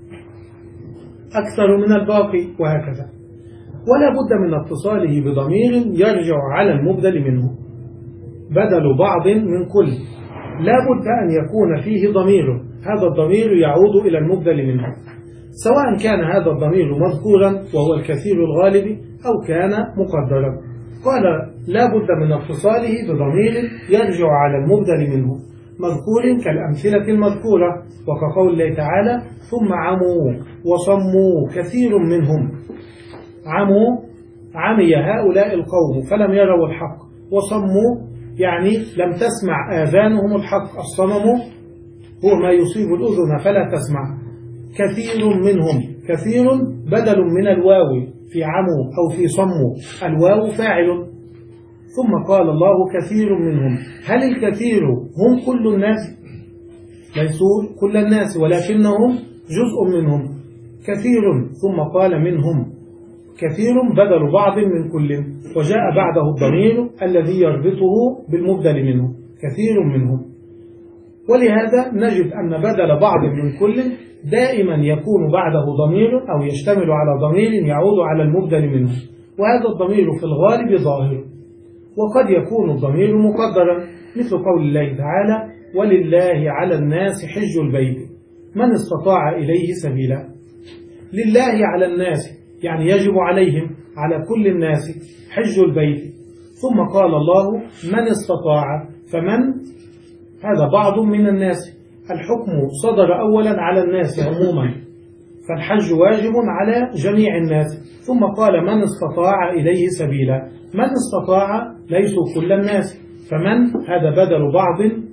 [SPEAKER 2] أكثر من الباقي، وهكذا. ولا بد من اتصاله بضمير يرجع على المبدل منه. بدل بعض من كل لا بد أن يكون فيه ضمير، هذا الضمير يعود إلى المبدل منه، سواء كان هذا الضمير مذكورا وهو الكثير الغالب أو كان مقدرا. قال: لا بد من اتصاله بضمير يرجع على المبدل منه، مذكور كالأمثلة المذكورة، وكقول الله تعالى: ثم عموا وصموا كثير منهم. عموا عمي هؤلاء القوم فلم يروا الحق، وصموا يعني لم تسمع آذانهم الحق، الصمم هو ما يصيب الأذن فلا تسمع. كثير منهم، كثير بدل من الواو في عموا أو في صموا، الواو فاعل. ثم قال الله: كثير منهم. هل الكثير هم كل الناس؟ ليسوا كل الناس، ولكنهم جزء منهم، كثير. ثم قال: منهم. كثير بدل بعض من كل، وجاء بعده الضمير الذي يربطه بالمبدل منه، كثير منهم. ولهذا نجد أن بدل بعض من كل دائما يكون بعده ضمير أو يشتمل على ضمير يعود على المبدل منه، وهذا الضمير في الغالب ظاهر، وقد يكون الضمير مقدرا، مثل قول الله تعالى: ولله على الناس حج البيت من استطاع إليه سبيلا. لله على الناس يعني يجب عليهم، على كل الناس، حج البيت. ثم قال الله: من استطاع، فمن هذا بعض من الناس، الحكم صدر أولا على الناس عموما، فالحج واجب على جميع الناس. ثم قال: من استطاع إليه سبيلا. من استطاع ليسوا كل الناس، فمن هذا بدل بعض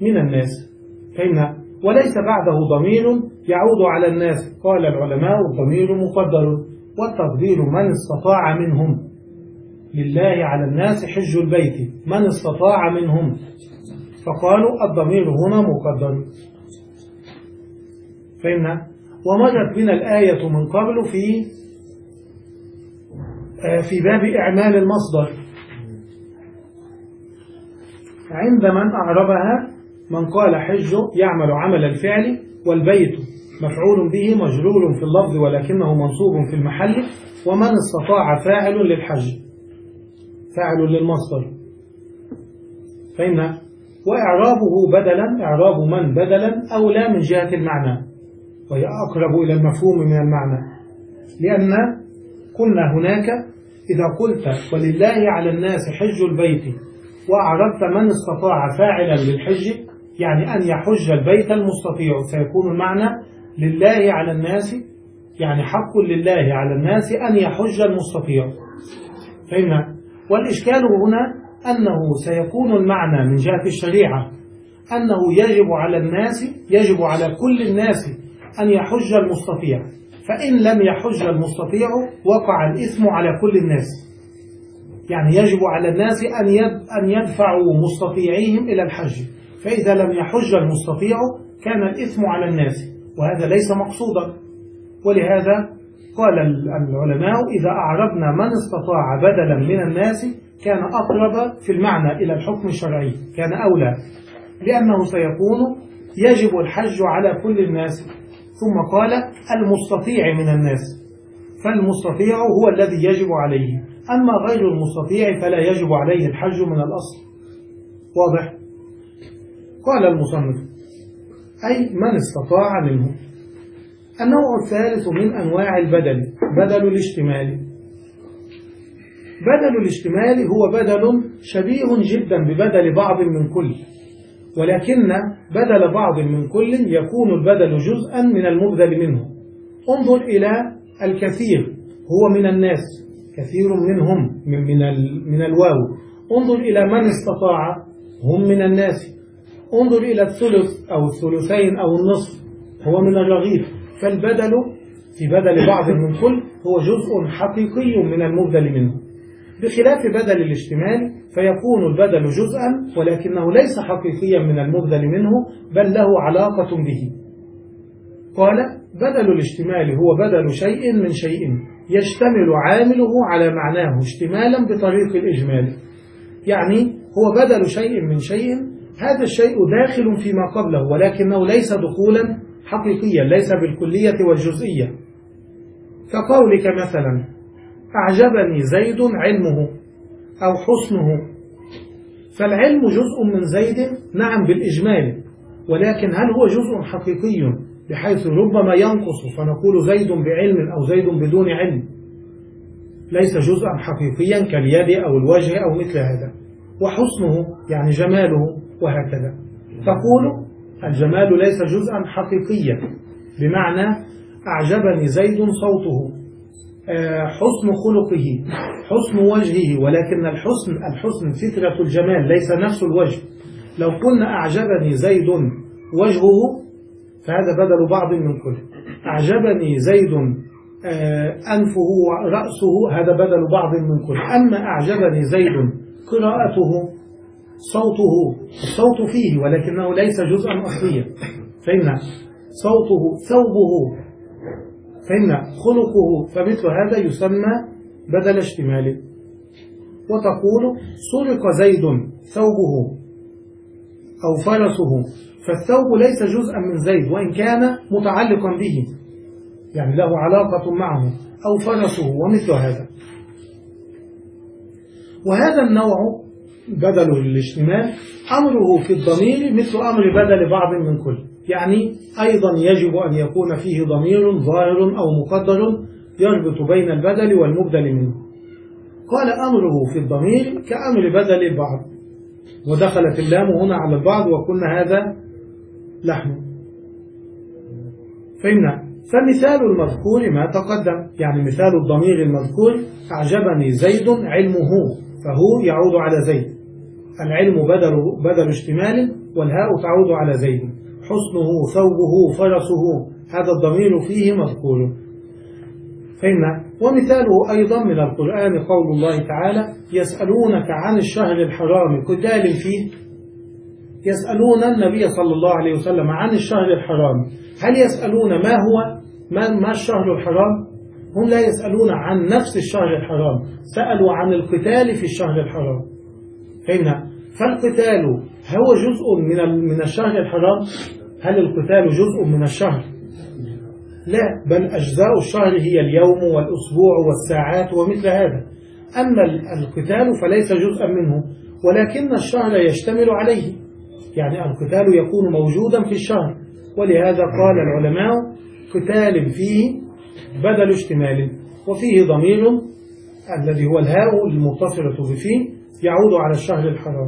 [SPEAKER 2] من الناس. فهمنا؟ وليس بعده ضمير يعود على الناس. قال العلماء الضمير مقدر، والتقدير من استطاع منهم. لله على الناس حج البيت من استطاع منهم، فقالوا الضمير هنا مقدر. فهمنا؟ ومرت بنا الآية من قبل في في باب إعمال المصدر عند من أعربها، من قال حج يعمل عمل الفعل، والبيت مفعول به مجرور في اللفظ ولكنه منصوب في المحل، ومن استطاع فاعل للحج فاعل للمصدر. فهمنا؟ وإعرابه بدلا، إعراب من بدلا أولى من جهة المعنى، وهي أقرب إلى المفهوم من المعنى، لأن قلنا هناك إذا قلت ولله على الناس حج البيت وأعربت من استطاع فاعلا للحج، يعني أن يحج البيت المستطيع، سيكون المعنى لله على الناس، يعني حق لله على الناس أن يحج المستطيع. فهمنا؟ والإشكال هنا أنه سيكون المعنى من جهة الشريعة أنه يجب على الناس، يجب على كل الناس أن يحج المستطيع، فإن لم يحج المستطيع وقع الإثم على كل الناس. يعني يجب على الناس أن يدفعوا مستطيعيهم إلى الحج، فإذا لم يحج المستطيع كان الإثم على الناس، وهذا ليس مقصودا. ولهذا قال العلماء إذا أعربنا من استطاع بدلا من الناس كان أقرب في المعنى إلى الحكم الشرعي، كان أولى، لأنه سيكون يجب الحج على كل الناس. ثم قال المستطيع من الناس، فالمستطيع هو الذي يجب عليه، أما غير المستطيع فلا يجب عليه الحج من الأصل. واضح؟ قال المصنف أي من استطاع منه. النوع الثالث من أنواع البدل بدل الاشتمال. بدل الاشتمال هو بدل شبيه جدا ببدل بعض من كل، ولكن بدل بعض من كل يكون البدل جزءا من المبدل منه. انظر إلى الكثير هو من الناس، كثير منهم من, من, من الواو. انظر إلى من استطاع هم من الناس. انظر إلى الثلث أو الثلثين أو النصف هو من الرغيف. فالبدل في بدل بعض من كل هو جزء حقيقي من المبدل منه، بخلاف بدل الاشتمال فيكون البدل جزءا ولكنه ليس حقيقيا من المبدل منه بل له علاقة به. قال بدل الاشتمال هو بدل شيء من شيء يشتمل عامله على معناه اشتمالا بطريق الإجمال. يعني هو بدل شيء من شيء، هذا الشيء داخل فيما قبله ولكنه ليس دخولا حقيقيا، ليس بالكلية والجزئية. كقولك مثلا أعجبني زيد علمه أو حسنه، فالعلم جزء من زيد نعم بالإجمال، ولكن هل هو جزء حقيقي بحيث ربما ينقص فنقول زيد بعلم أو زيد بدون علم؟ ليس جزءا حقيقيا كاليد أو الوجه أو مثل هذا. وحسنه يعني جماله وهكذا. تقول الجمال ليس جزءا حقيقيا بمعنى أعجبني زيد صوته، حسن خلقه، حسن وجهه، ولكن الحسن الحسن فكرة الجمال ليس نفس الوجه. لو قلنا أعجبني زيد وجهه فهذا بدل بعض من كل. أعجبني زيد أنفه ورأسه هذا بدل بعض من كل. أما أعجبني زيد قراءته صوته، الصوت فيه ولكنه ليس جزءا أصليا. فإن صوته ثوبه، فإن خلقه، فمثل هذا يسمى بدل اشتمال. وتقول سرق زيد ثوبه أو فرسه، فالثوب ليس جزءا من زيد وإن كان متعلقا به، يعني له علاقة معه، أو فرسه ومثل هذا. وهذا النوع بدل الاشتمال أمره في الضمير مثل أمر بدل بعض من كل، يعني أيضا يجب أن يكون فيه ضمير ظاهر أو مقدر يربط بين البدل والمبدل منه. قال أمره في الضمير كأمر بدل البعض، ودخلت اللام هنا على البعض وقلنا هذا لحن. فهمنا؟ فمثال المذكور ما تقدم، يعني مثال الضمير المذكور أعجبني زيد علمه، فهو يعود على زيد. العلم بدل, بدل اشتمال والهاء تعود على زيد. حسنه، ثوبه، فرسه، هذا الضمير فيه مذكور. فهمنا. ومثاله أيضا من القرآن قول الله تعالى: يسألونك عن الشهر الحرام قتال فيه. يسألون النبي صلى الله عليه وسلم عن الشهر الحرام. هل يسألون ما هو ما, ما الشهر الحرام؟ هم لا يسألون عن نفس الشهر الحرام، سألوا عن القتال في الشهر الحرام. فهمنا. فالقتال هو جزء من من الشهر الحرام؟ هل القتال جزء من الشهر؟ لا، بل أجزاء الشهر هي اليوم والأسبوع والساعات ومثل هذا. أما القتال فليس جزءا منه، ولكن الشهر يشتمل عليه، يعني القتال يكون موجودا في الشهر. ولهذا قال العلماء: قتال فيه بدل اشتمال، وفيه ضمير الذي هو الهاء المتصلة بفيه يعود على الشهر الحرام.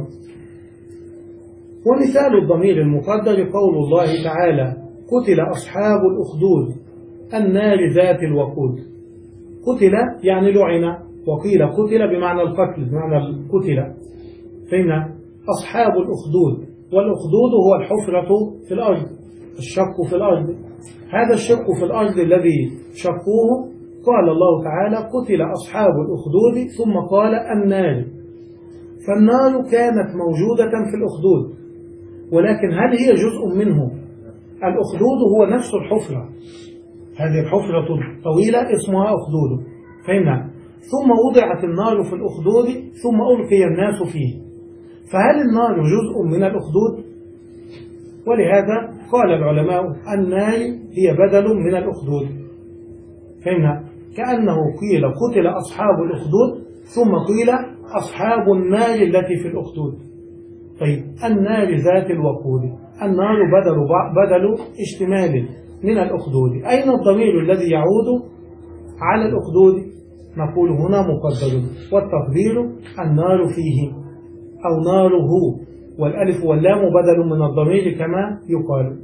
[SPEAKER 2] ومثال الضمير المقدر قول الله تعالى: قتل أصحاب الأخدود النار ذات الوقود. قتل يعني لعن، وقيل قتل بمعنى القتل، بمعنى القتل. فإن أصحاب الأخدود، والأخدود هو الحفرة في الأرض، الشق في الأرض. هذا الشق في الأرض الذي شقوه قال الله تعالى: قتل أصحاب الأخدود، ثم قال النار. فالنار كانت موجودة في الأخدود، ولكن هل هي جزء منه؟ الأخدود هو نفس الحفرة، هذه الحفرة طويلة اسمها أخدود. فهمنا. ثم وضعت النار في الأخدود ثم ألقي الناس فيه، فهل النار جزء من الأخدود؟ ولهذا قال العلماء: النار هي بدل من الأخدود. فهمنا. كأنه قيل قتل أصحاب الأخدود ثم قيل أصحاب النار التي في الأخدود. طيب، النار ذات الوقود، النار بدل بدل اشتمال من الأخدود. أين الضمير الذي يعود على الأخدود؟ نقول هنا مقدر، والتقدير النار فيه أو ناره، والألف واللام بدل من الضمير كما يقال.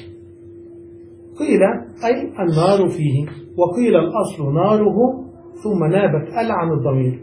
[SPEAKER 2] قيل أي النار فيه، وقيل الأصل ناره ثم نابت أل عن الضمير.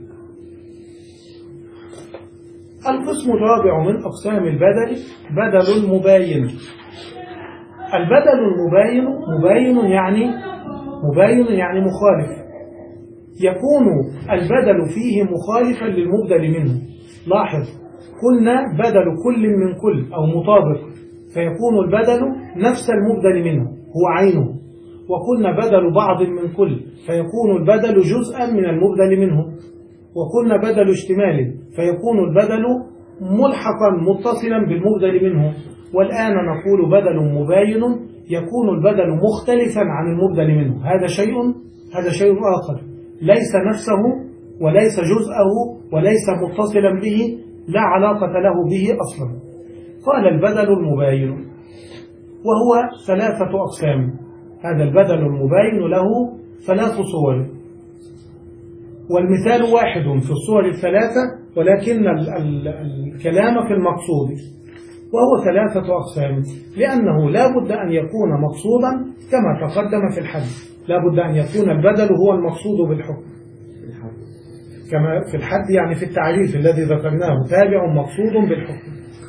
[SPEAKER 2] القسم الرابع من أقسام البدل بدل المباين. البدل المباين مباين يعني مباين يعني مخالف، يكون البدل فيه مخالفا للمبدل منه. لاحظ، قلنا بدل كل من كل أو مطابق، فيكون البدل نفس المبدل منه هو عينه. وقلنا بدل بعض من كل، فيكون البدل جزءا من المبدل منه. وقلنا بدل اشتمال، فيكون البدل ملحقا متصلا بالمبدل منه. والآن نقول بدل مباين، يكون البدل مختلفا عن المبدل منه. هذا شيء هذا شيء آخر، ليس نفسه وليس جزءه وليس متصلا به، لا علاقة له به أصلا. قال البدل المباين وهو ثلاثة أقسام. هذا البدل المباين له ثلاث صور، والمثال واحد في الصور الثلاثة، ولكن ال ال الكلام في المقصود، وهو ثلاثة أقسام، لأنه لا بد أن يكون مقصودا كما تقدم في الحد. لا بد أن يكون البدل هو المقصود بالحكم كما في الحد، يعني في التعريف الذي ذكرناه تابع مقصود بالحكم.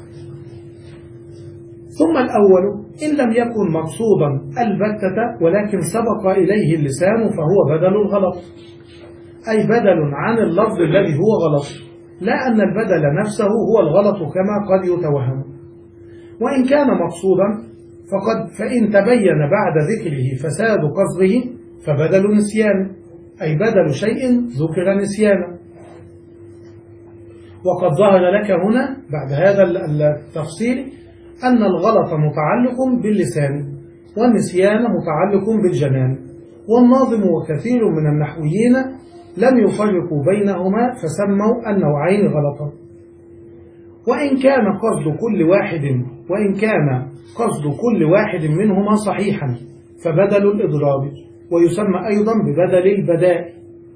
[SPEAKER 2] ثم الأول إن لم يكن مقصودا البتة ولكن سبق إليه اللسان فهو بدل الغلط، أي بدل عن اللفظ الذي هو غلط، لا أن البدل نفسه هو الغلط كما قد يتوهم. وإن كان مقصودا فقد فإن تبين بعد ذكره فساد قصده فبدل نسيان، أي بدل شيء ذكر نسيانا. وقد ظهر لك هنا بعد هذا التفصيل أن الغلط متعلق باللسان والنسيان متعلق بالجنان. والناظم وكثير من النحويين لم يفرقوا بينهما فسموا النوعين غلطا. وإن كان قصد كل واحد وإن كان قصد كل واحد منهما صحيحا فبدل الإضراب، ويسمى أيضا ببدل البداء.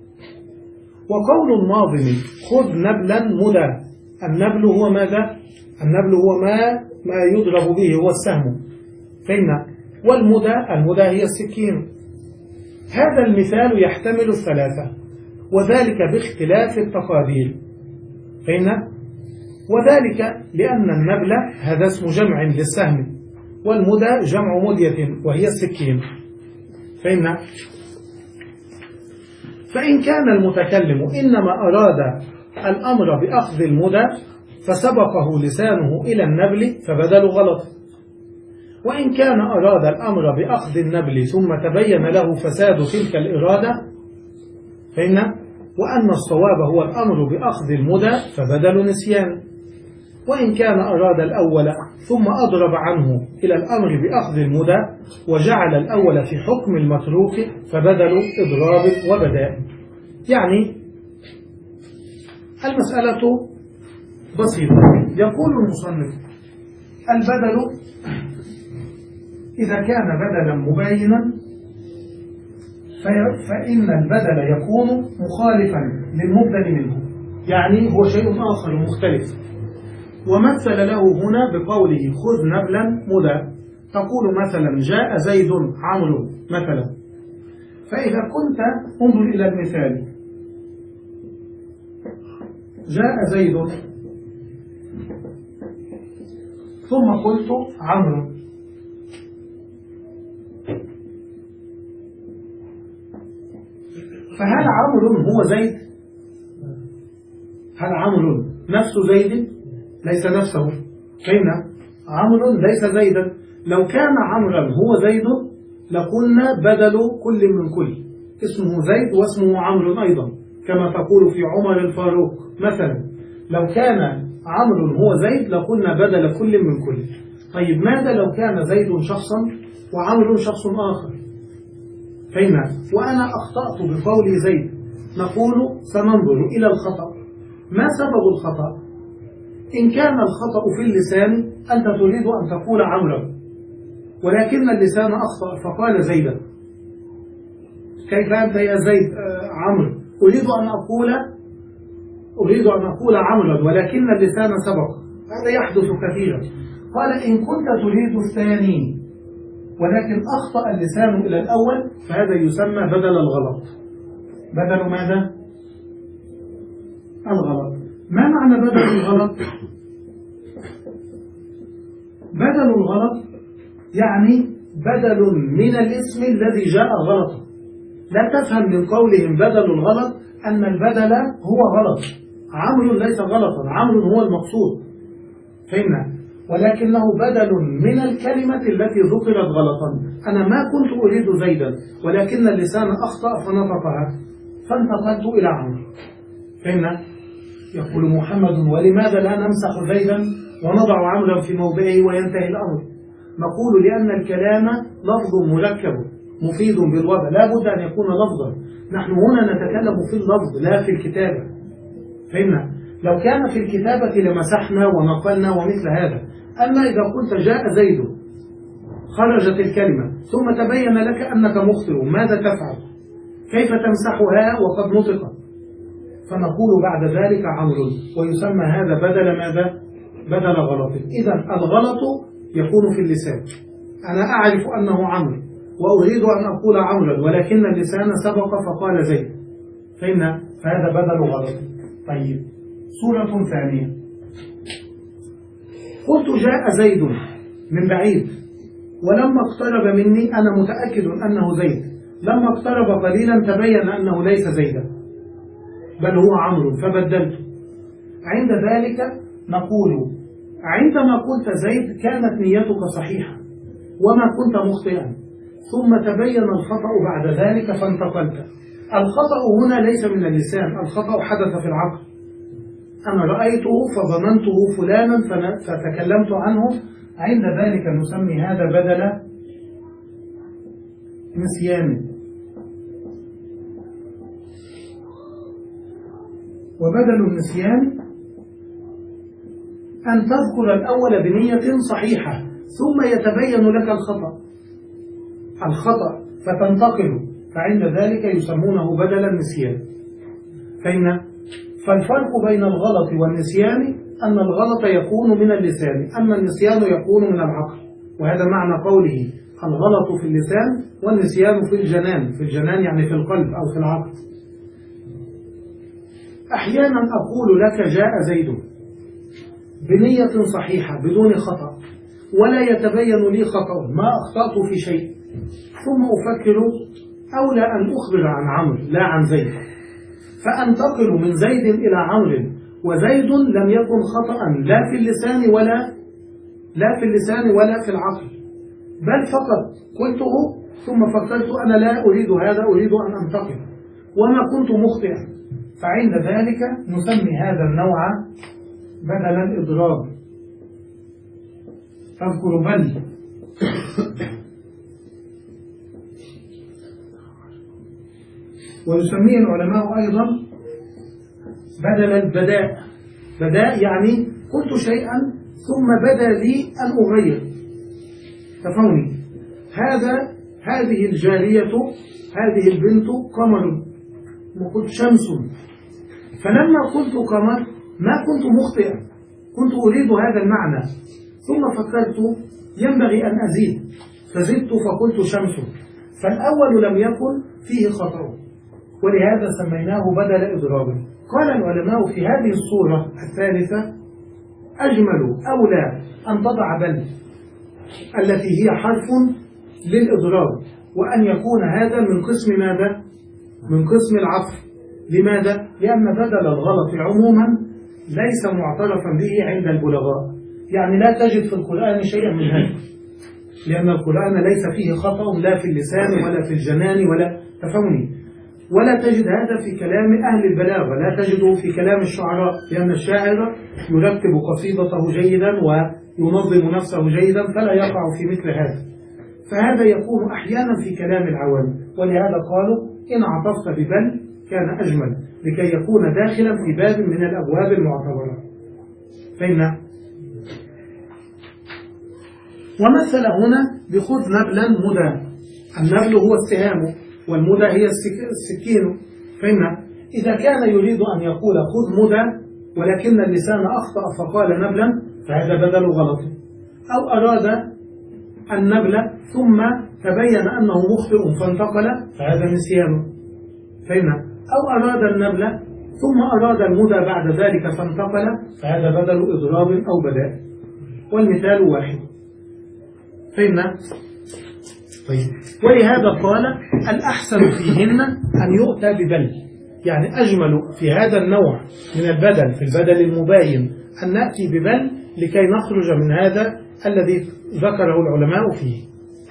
[SPEAKER 2] وقول الناظم خذ نبلا مدى، النبل هو ماذا؟ النبل هو ما ما يضرب به، هو السهم. فإن والمدى المدى هي السكين. هذا المثال يحتمل الثلاثة، وذلك باختلاف التقادير. فإن وذلك لأن النبل هذا اسم جمع للسهم، والمدى جمع مدية وهي السكين. فإن فإن كان المتكلم إنما أراد الأمر بأخذ المدى فسبقه لسانه إلى النبل فبدل غلط، وإن كان أراد الأمر بأخذ النبل ثم تبين له فساد تلك الإرادة فإن وأن الصواب هو الأمر بأخذ المدى فبدل نسيان، وإن كان أراد الأول ثم أضرب عنه إلى الأمر بأخذ المدى وجعل الأول في حكم المتروك فبدل إضراب وبداء. يعني المسألة بسيطة. يقول المصنف البدل إذا كان بدلا مبينا فإن البدل يكون مخالفا للمبدل منه، يعني هو شيء آخر مختلف. ومثل له هنا بقوله خذ نبلا مدى، تقول مثلا جاء زيد عمرو مثلا. فإذا كنت انظر إلى المثال جاء زيد ثم قلت عمرو، فهل عمرو هو زيد؟ هل عمرو نفس زيد؟ ليس نفسه. فهمنا؟ عمرو ليس زيدا. لو كان عمرا هو زيد لقلنا بدل كل من كل، اسمه زيد واسمه عمرو أيضا، كما تقول في عمر الفاروق مثلا. لو كان عمرو هو زيد لقلنا بدل كل من كل. طيب ماذا لو كان زيد شخصا وعمرو شخص آخر؟ فهمنا؟ وأنا أخطأت بقولي زيد، نقول سننظر إلى الخطأ. ما سبب الخطأ؟ إن كان الخطأ في اللسان أنت تريد أن تقول عمرو، ولكن اللسان أخطأ فقال زيدا. كيف أنت يا زيد آه عمرو؟ أريد أن أقول أريد أن أقول عمرو ولكن اللسان سبق. هذا يحدث كثيرا. قال إن كنت تريد الثاني ولكن أخطأ اللسان إلى الأول فهذا يسمى بدل الغلط. بدل ماذا؟ الغلط. ما معنى بدل الغلط؟ بدل الغلط يعني بدل من الاسم الذي جاء غلطا. لا تفهم من قولهم بدل الغلط أن البدل هو غلط. عمرو ليس غلطا، عمرو هو المقصود. فهمنا؟ ولكنه بدل من الكلمة التي ذكرت غلطا. أنا ما كنت أريد زيدا ولكن اللسان أخطأ فنطقها فانتقلت إلى عمرو. فهمنا؟ يقول محمد ولماذا لا نمسح زيدا ونضع عمرا في موضعه وينتهي الأمر؟ نقول لأن الكلام لفظ مركب مفيد بالوضع، لا بد أن يكون لفظا. نحن هنا نتكلم في اللفظ لا في الكتابة. فهمنا؟ لو كان في الكتابة لمسحنا ونقلنا ومثل هذا. أما إذا قلت جاء زيد خرجت الكلمة ثم تبين لك أنك مخطئ، ماذا تفعل؟ كيف تمسحها وقد نطقت؟ فنقول بعد ذلك عمرو، ويسمى هذا بدل ماذا؟ بدل غلط. إذا الغلط يكون في اللسان. أنا أعرف أنه عمرو وأريد أن أقول عمرو ولكن اللسان سبق فقال زيد. فإن فهذا بدل غلط. طيب صورة ثانية، قلت جاء زيد من بعيد ولما اقترب مني أنا متأكد أنه زيد، لما اقترب قليلا تبين أنه ليس زيدا بل هو عمرو فبدلت. عند ذلك نقول عندما قلت زيد كانت نيتك صحيحة وما كنت مخطئا، ثم تبين الخطأ بعد ذلك فانتقلت. الخطأ هنا ليس من اللسان، الخطأ حدث في العقل. أنا رأيته فظننته فلانا فتكلمت عنه، عند ذلك نسمي هذا بدل نسيان. وبدل النسيان أن تذكر الأول بنية صحيحة ثم يتبين لك الخطأ الخطأ فتنتقل، فعند ذلك يسمونه بدل النسيان. فإن فالفرق بين الغلط والنسيان أن الغلط يكون من اللسان، أما النسيان يكون من العقل. وهذا معنى قوله الغلط في اللسان والنسيان في الجنان. في الجنان يعني في القلب أو في العقل. أحيانا أقول لك جاء زيد بنية صحيحة بدون خطأ، ولا يتبين لي خطأ، ما أخطأت في شيء، ثم أفكر أولى أن أخبر عن عمرو لا عن زيد، فأنتقل من زيد إلى عمرو، وزيد لم يكن خطأ لا في اللسان ولا لا في اللسان ولا في العقل، بل فقط قلته ثم فكرت أنا لا أريد هذا، أريد أن أنتقل وما كنت مخطئا. فعند ذلك نسمي هذا النوع بدل الإضراب. أذكر بل ويسميه العلماء أيضا بدل البداء. بداء يعني قلت شيئا ثم بدا لي أن أغير. تفهمني؟ هذا هذه الجارية هذه البنت قمر، وقلت شمس، فلما قلت قمر ما كنت مخطئا، كنت أريد هذا المعنى، ثم فكرت ينبغي أن أزيد فزدت فقلت شمس، فالأول لم يكن فيه خطأ، ولهذا سميناه بدل إضراب. قال العلماء في هذه الصورة الثالثة أجمل أولى أن تضع بل التي هي حرف للإضراب، وأن يكون هذا من قسم ماذا؟ من قسم العطف. لماذا؟ لأن بدل الغلط عموما ليس معترفا به عند البلغاء، يعني لا تجد في القرآن شيئا من هذا، لأن القرآن ليس فيه خطأ لا في اللسان ولا في الجنان ولا تفهمني، ولا تجد هذا في كلام أهل البلاغة، لا تجده في كلام الشعراء، لأن الشاعر يرتب قصيدته جيدا وينظم نفسه جيدا فلا يقع في مثل هذا، فهذا يكون أحيانا في كلام العوام، ولهذا قالوا إن عطفت ببل كان أجمل لكي يكون داخلا في باب من الأبواب المعتبرة. فإن ومثل هنا بخذ نبلا مدى، النبل هو السهام والمدى هي السكين. فإن إذا كان يريد أن يقول خذ مدى ولكن اللسان أخطأ فقال نبلا فهذا بدل غلط، أو أراد النبل ثم تبين أنه مخطئ فانتقل فهذا نسيان. فإن أو أراد النبل ثم أراد المدى بعد ذلك فانتقل فهذا بدل إضراب أو بداء، والمثال واحد. فإن طيب، ولهذا قال الأحسن فيهن أن يؤتى ببل، يعني أجمل في هذا النوع من البدل في البدل المباين أن نأتي ببل لكي نخرج من هذا الذي ذكره العلماء فيه.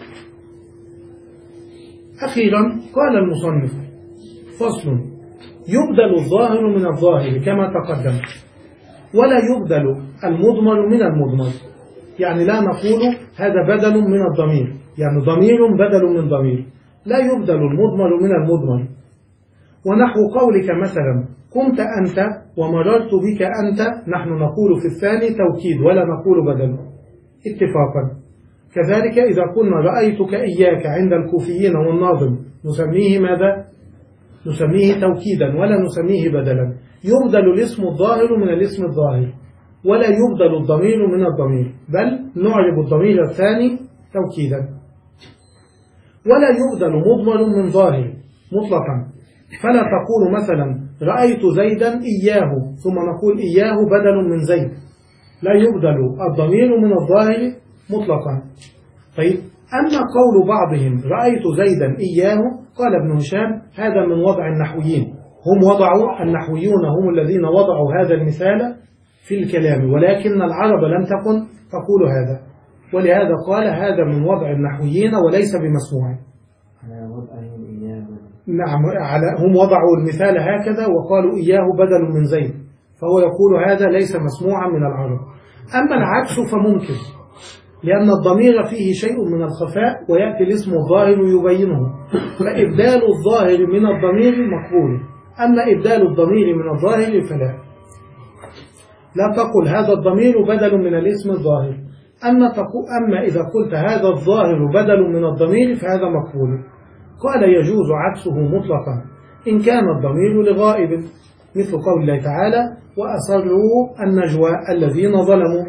[SPEAKER 2] أخيرا قال المصنف فصل: يبدل الظاهر من الظاهر كما تقدم، ولا يبدل المضمر من المضمر، يعني لا نقول هذا بدل من الضمير، يعني ضمير بدل من ضمير، لا يبدل المضمر من المضمر. ونحو قولك مثلا قمت أنت ومررت بك أنت، نحن نقول في الثاني توكيد ولا نقول بدل اتفاقا. كذلك إذا قلنا رأيتك إياك عند الكوفيين والناظم نسميه ماذا؟ نسميه توكيدا ولا نسميه بدلا. يبدل الاسم الظاهر من الاسم الظاهر، ولا يبدل الضمير من الضمير، بل نعرب الضمير الثاني توكيدا. ولا يبدل مضمر من ظاهر مطلقا، فلا تقول مثلا رأيت زيدا إياه ثم نقول إياه بدل من زيد، لا يبدل الضمير من الظاهر مطلقا. طيب، أما قول بعضهم رأيت زيدا إياه، قال ابن هشام هذا من وضع النحويين، هم وضعوا النحويون هم الذين وضعوا هذا المثال في الكلام، ولكن العرب لم تكن تقول هذا، ولهذا قال هذا من وضع النحويين وليس بمسموع. نعم، على هم وضعوا المثال هكذا وقالوا إياه بدل من زيد، فهو يقول هذا ليس مسموعا من العرب. أما العكس فممكن، لأن الضمير فيه شيء من الخفاء ويأتي الاسم الظاهر يبينه، فإبدال الظاهر من الضمير مقبول، أما إبدال الضمير من الظاهر فلا. لا تقل هذا الضمير بدل من الاسم الظاهر، أما, أما إذا قلت هذا الظاهر بدل من الضمير فهذا مقبول. قال يجوز عكسه مطلقا إن كان الضمير لغائب، مثل قول الله تعالى وأسروا النجوى الذين ظلموا،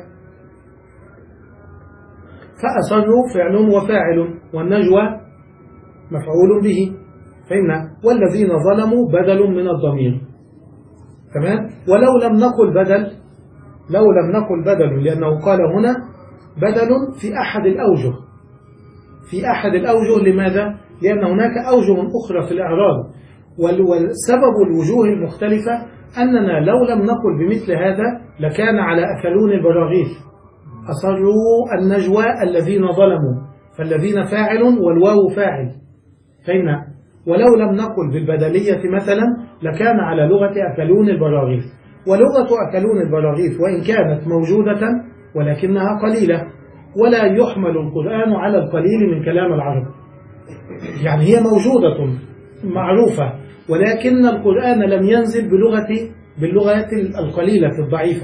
[SPEAKER 2] فأسروا فعل وفاعل والنجوى مفعول به، فإن والذين ظلموا بدل من الضمير. تمام. ولو لم نقل بدل لو لم نقل بدل، لأنه قال هنا بدل في أحد الأوجه، في أحد الأوجه. لماذا؟ لأن هناك أوجه أخرى في الإعراب، والسبب الوجوه المختلفة أننا لو لم نقل بمثل هذا لكان على أكلون البراغيث أصروا النجوى الذين ظلموا، فالذين فاعل والواو فاعل، فهمنا؟ ولو لم نقل بالبدلية مثلا لكان على لغة أكلون البراغيث، ولغة أكلون البراغيث وإن كانت موجودة ولكنها قليلة، ولا يحمل القرآن على القليل من كلام العرب، يعني هي موجودة معروفة، ولكن القرآن لم ينزل بلغة باللغة القليلة الضعيفة.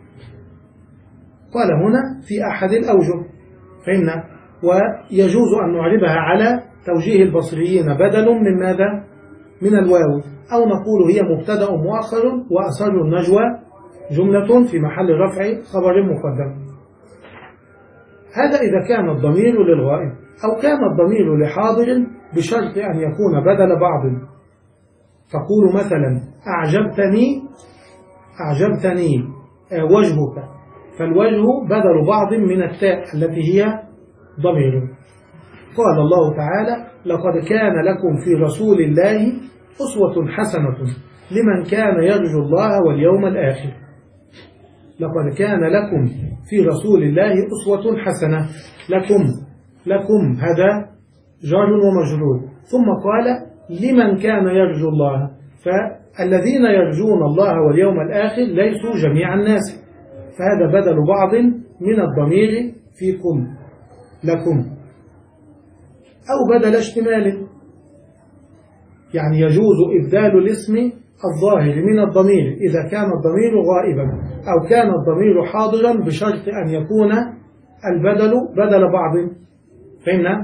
[SPEAKER 2] قال هنا في أحد الأوجه، فهمنا؟ ويجوز أن نعربها على توجيه البصريين بدل من ماذا؟ من الواو، أو نقول هي مبتدأ مؤخر وأصر النجوى جملة في محل رفع خبر مقدم. هذا إذا كان الضمير للغائب، أو كان الضمير لحاضر بشرط أن يكون بدل بعض. تقول مثلا أعجبتني أعجبتني وجهك، فالوجه بدل بعض من التاء التي هي ضمير. قال الله تعالى لقد كان لكم في رسول الله أسوة حسنة لمن كان يرجو الله واليوم الآخر. لقد كان لكم في رسول الله أسوة حسنة، لكم لكم هذا جار ومجرور، ثم قال لمن كان يرجو الله، فالذين يرجون الله واليوم الآخر ليسوا جميع الناس، فهذا بدل بعض من الضمير فيكم لكم، أو بدل اشتمال، يعني يجوز إبدال الاسم الظاهر من الضمير إذا كان الضمير غائبا، أو كان الضمير حاضرا بشرط أن يكون البدل بدل بعض، فهمنا؟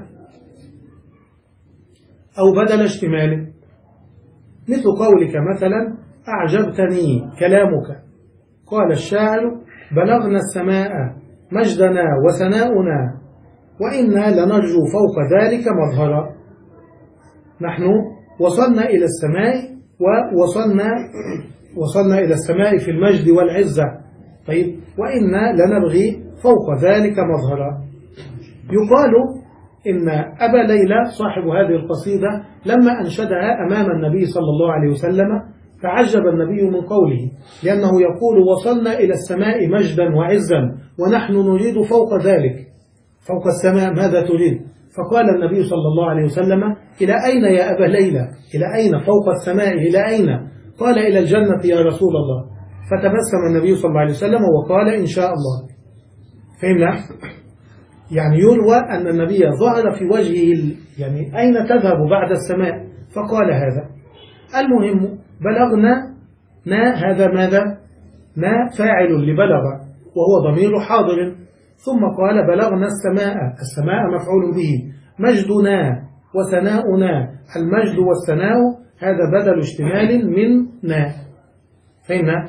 [SPEAKER 2] أو بدل اشتمال، مثل قولك مثلا أعجبتني كلامك. قال الشاعر بلغنا السماء مجدنا وثناؤنا وإنا لنرجو فوق ذلك مظهرا. نحن وصلنا إلى السماء، ووصلنا وصلنا إلى السماء في المجد والعزة، طيب وإنا لنبغي فوق ذلك مظهرا. يقال إن أبا ليلى صاحب هذه القصيدة لما أنشدها أمام النبي صلى الله عليه وسلم تعجب النبي من قوله، لأنه يقول وصلنا إلى السماء مجدا وعزا ونحن نريد فوق ذلك، فوق السماء ماذا تريد؟ فقال النبي صلى الله عليه وسلم إلى أين يا أبا ليلى؟ إلى أين فوق السماء؟ إلى أين؟ قال إلى الجنة يا رسول الله. فتبسم النبي صلى الله عليه وسلم وقال إن شاء الله. فهمنا؟ يعني يروى أن النبي ظهر في وجهه يعني أين تذهب بعد السماء؟ فقال هذا. المهم بلغنا نا، هذا ماذا؟ نا فاعل لبلغ وهو ضمير حاضر، ثم قال بلغنا السماء، السماء مفعول به، مجدنا وثناؤنا، المجد والثناء هذا بدل اشتمال من نا، فهمنا؟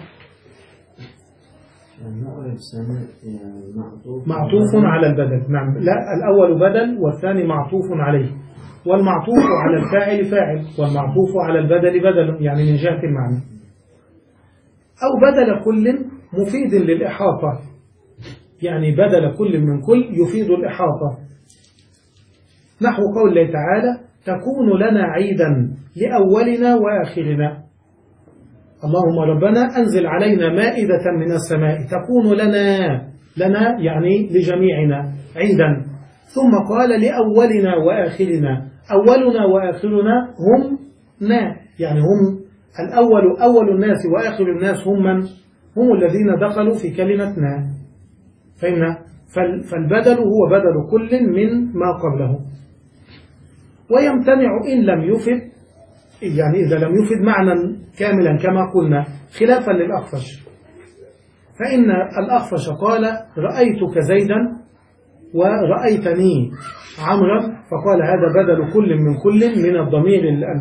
[SPEAKER 2] معطوف على البدل، نعم، لا الأول بدل والثاني معطوف عليه، والمعطوف على الفاعل فاعل والمعطوف على البدل بدل، يعني من جهة المعنى. أو بدل كل مفيد للإحاطة، يعني بدل كل من كل يفيد الإحاطة، نحو قول الله تعالى تكون لنا عيدا لأولنا وآخرنا. اللهم ربنا أنزل علينا مائدة من السماء تكون لنا، لنا يعني لجميعنا عيدا، ثم قال لأولنا وآخرنا، أولنا وآخرنا هم نا، يعني هم الأول أول الناس وآخر الناس هم من؟ هم الذين دخلوا في كلمة نا، فهمنا؟ فالبدل هو بدل كل من ما قبله، ويمتنع إن لم يفد، يعني إذا لم يفد معنى كاملا كما قلنا، خلافا للأخفش، فإن الأخفش قال رأيتك زيدا ورأيتني عمرا، فقال هذا بدل كل من كل من الضمير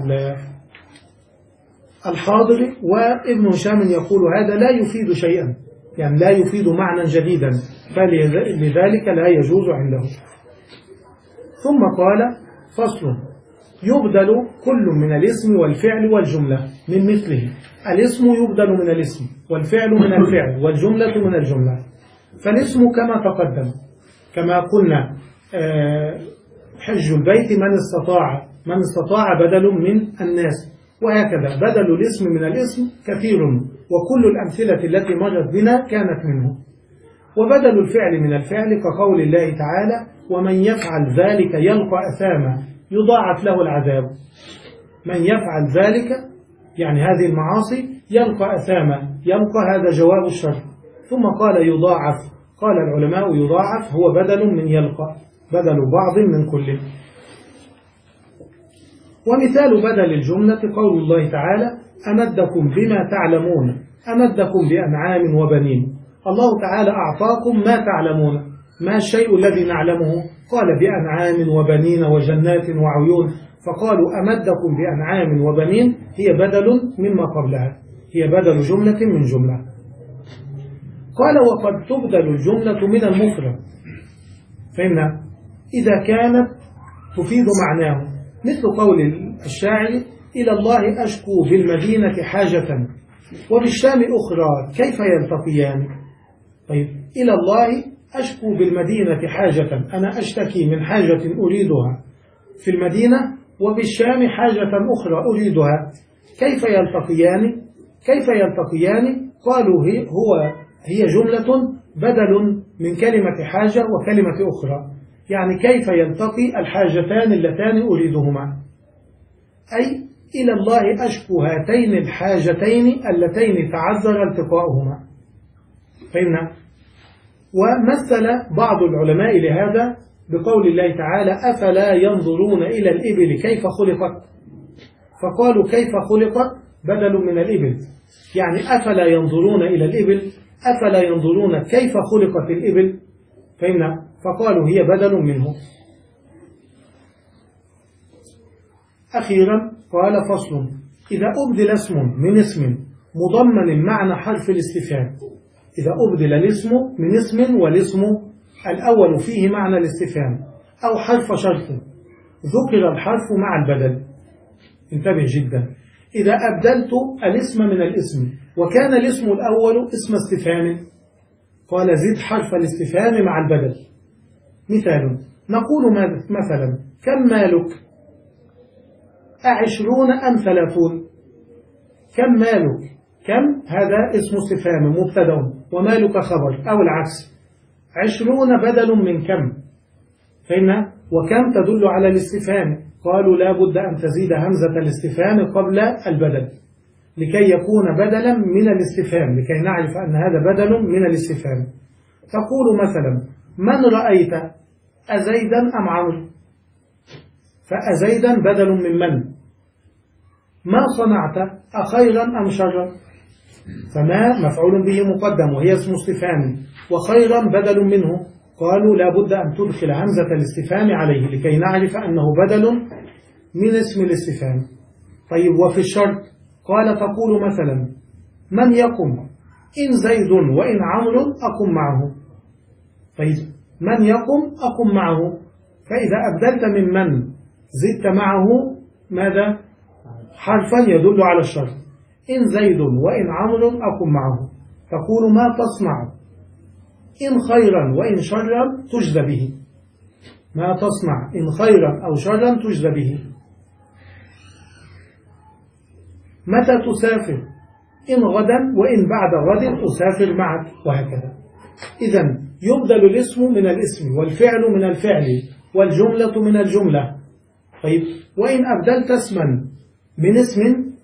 [SPEAKER 2] الحاضر، وابن هشام يقول هذا لا يفيد شيئا، يعني لا يفيد معنى جديدا، فلذلك لا يجوز عنده. ثم قال فصل يبدل كل من الاسم والفعل والجملة من مثله. الاسم يبدل من الاسم، والفعل من الفعل، والجملة من الجملة. فالاسم كما تقدم، كما قلنا حج البيت من استطاع، من استطاع بدل من الناس، وهكذا بدل الاسم من الاسم كثير، وكل الأمثلة التي مرت بنا كانت منه. وبدل الفعل من الفعل كقول الله تعالى: ومن يفعل ذلك يلقى أثاما يضاعف له العذاب. من يفعل ذلك يعني هذه المعاصي يلقى أثاما، يلقى هذا جواب الشر. ثم قال يضاعف، قال العلماء يضاعف هو بدل من يلقى، بدل بعض من كل. ومثال بدل الجملة قول الله تعالى: أمدكم بما تعلمون، أمدكم بأنعام وبنين. الله تعالى أعطاكم ما تعلمون، ما الشيء الذي نعلمه؟ قال بأنعام وبنين وجنات وعيون، فقالوا أمدكم بأنعام وبنين هي بدل مما قبلها، هي بدل جملة من جملة. قال: وقد تبدل الجملة من المفرد، فهمنا؟ إذا كانت تفيد معناه، مثل قول الشاعر: إلى الله أشكو بالمدينة حاجة وبالشام أخرى كيف يلتقيان. طيب، إلى الله أشكو بالمدينة حاجة، أنا أشتكي من حاجة أريدها في المدينة، وبالشام حاجة أخرى أريدها، كيف يلتقيان؟ كيف يلتقيان؟ قالوا هي هو هي جملة بدل من كلمة حاجة وكلمة أخرى، يعني كيف يلتقي الحاجتان اللتان أريدهما، أي إلى الله أشكو هاتين الحاجتين اللتين تعذر التقاؤهما. فهمنا؟ ومثل بعض العلماء لهذا بقول الله تعالى: أفلا ينظرون إلى الإبل كيف خلقت، فقالوا كيف خلقت بدل من الإبل، يعني أفلا ينظرون إلى الإبل، أفلا ينظرون كيف خلقت الإبل. فهمنا؟ فقالوا هي بدل منه. أخيرا قال: فصل: إذا أبدل اسم من اسم مضمن المعنى حرف الاستفهام، إذا أبدل الاسم من اسم والاسم الأول فيه معنى الاستفهام أو حرف شرط، ذكر الحرف مع البدل. انتبه جدا، إذا أبدلت الاسم من الاسم وكان الاسم الأول اسم استفهام، قال زد حرف الاستفهام مع البدل. مثال: نقول مثلا: كم مالك؟ أعشرون أم ثلاثون؟ كم مالك؟ كم هذا اسم استفهام مبتدأ، ومالك خبر، أو العكس، عشرون بدل من كم. فإن وكم تدل على الاستفهام، قالوا لا بد أن تزيد همزة الاستفهام قبل البدل لكي يكون بدلا من الاستفهام، لكي نعرف أن هذا بدل من الاستفهام. تقول مثلا: من رأيت؟ أزيدا أم عمرو؟ فأزيدا بدل من من. ما صنعت؟ أخيرا أم شرا؟ فما مفعول به مقدم وهي اسم استفهام، وخيرا بدل منه، قالوا لا بد أن تدخل همزة الاستفهام عليه لكي نعرف أنه بدل من اسم الاستفهام. طيب، وفي الشرط قال: تقول مثلا: من يقم؟ إن زيد وإن عمرو أقم معه. طيب، من يقم أقم معه، فإذا أبدلت من من زدت معه ماذا؟ حرفا يدل على الشرط. إن زيد وإن عمرو أقم معه، تقول: ما تصنع؟ إن خيرا وإن شرا تجزى به. ما تصنع إن خيرا أو شرا تجزى به. متى تسافر؟ إن غدا وإن بعد غد أسافر معك، وهكذا. إذن يبدل الاسم من الاسم، والفعل من الفعل، والجملة من الجملة. طيب، وإن أبدلت اسما من اسم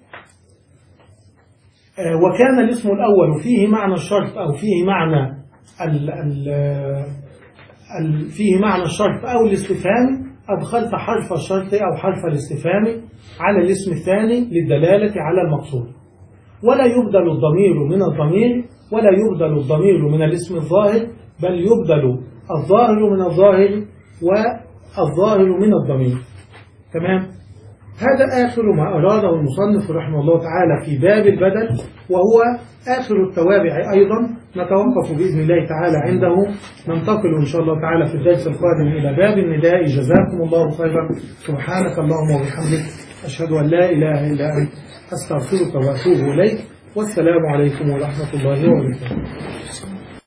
[SPEAKER 2] وكان الاسم الأول فيه معنى الشرط أو فيه معنى ال ال ال فيه معنى الشرط أو الاستفهام، أدخلت حرف الشرط أو حرف الاستفهام على الاسم الثاني للدلالة على المقصود. ولا يبدل الضمير من الضمير، ولا يبدل الضمير من الاسم الظاهر، بل يبدل الظاهر من الظاهر والظاهر من الضمير. تمام؟ هذا آخر ما أراده المصنف رحمه الله تعالى في باب البدل، وهو آخر التوابع أيضا. نتوقف بإذن الله تعالى عنده، ننتقل إن شاء الله تعالى في الدرس القادم إلى باب النداء. جزاكم الله خيرا. سبحانك اللهم وبحمدك، أشهد أن لا إله إلا أنت، أستغفرك وأتوب إليك. والسلام عليكم ورحمة الله وبركاته.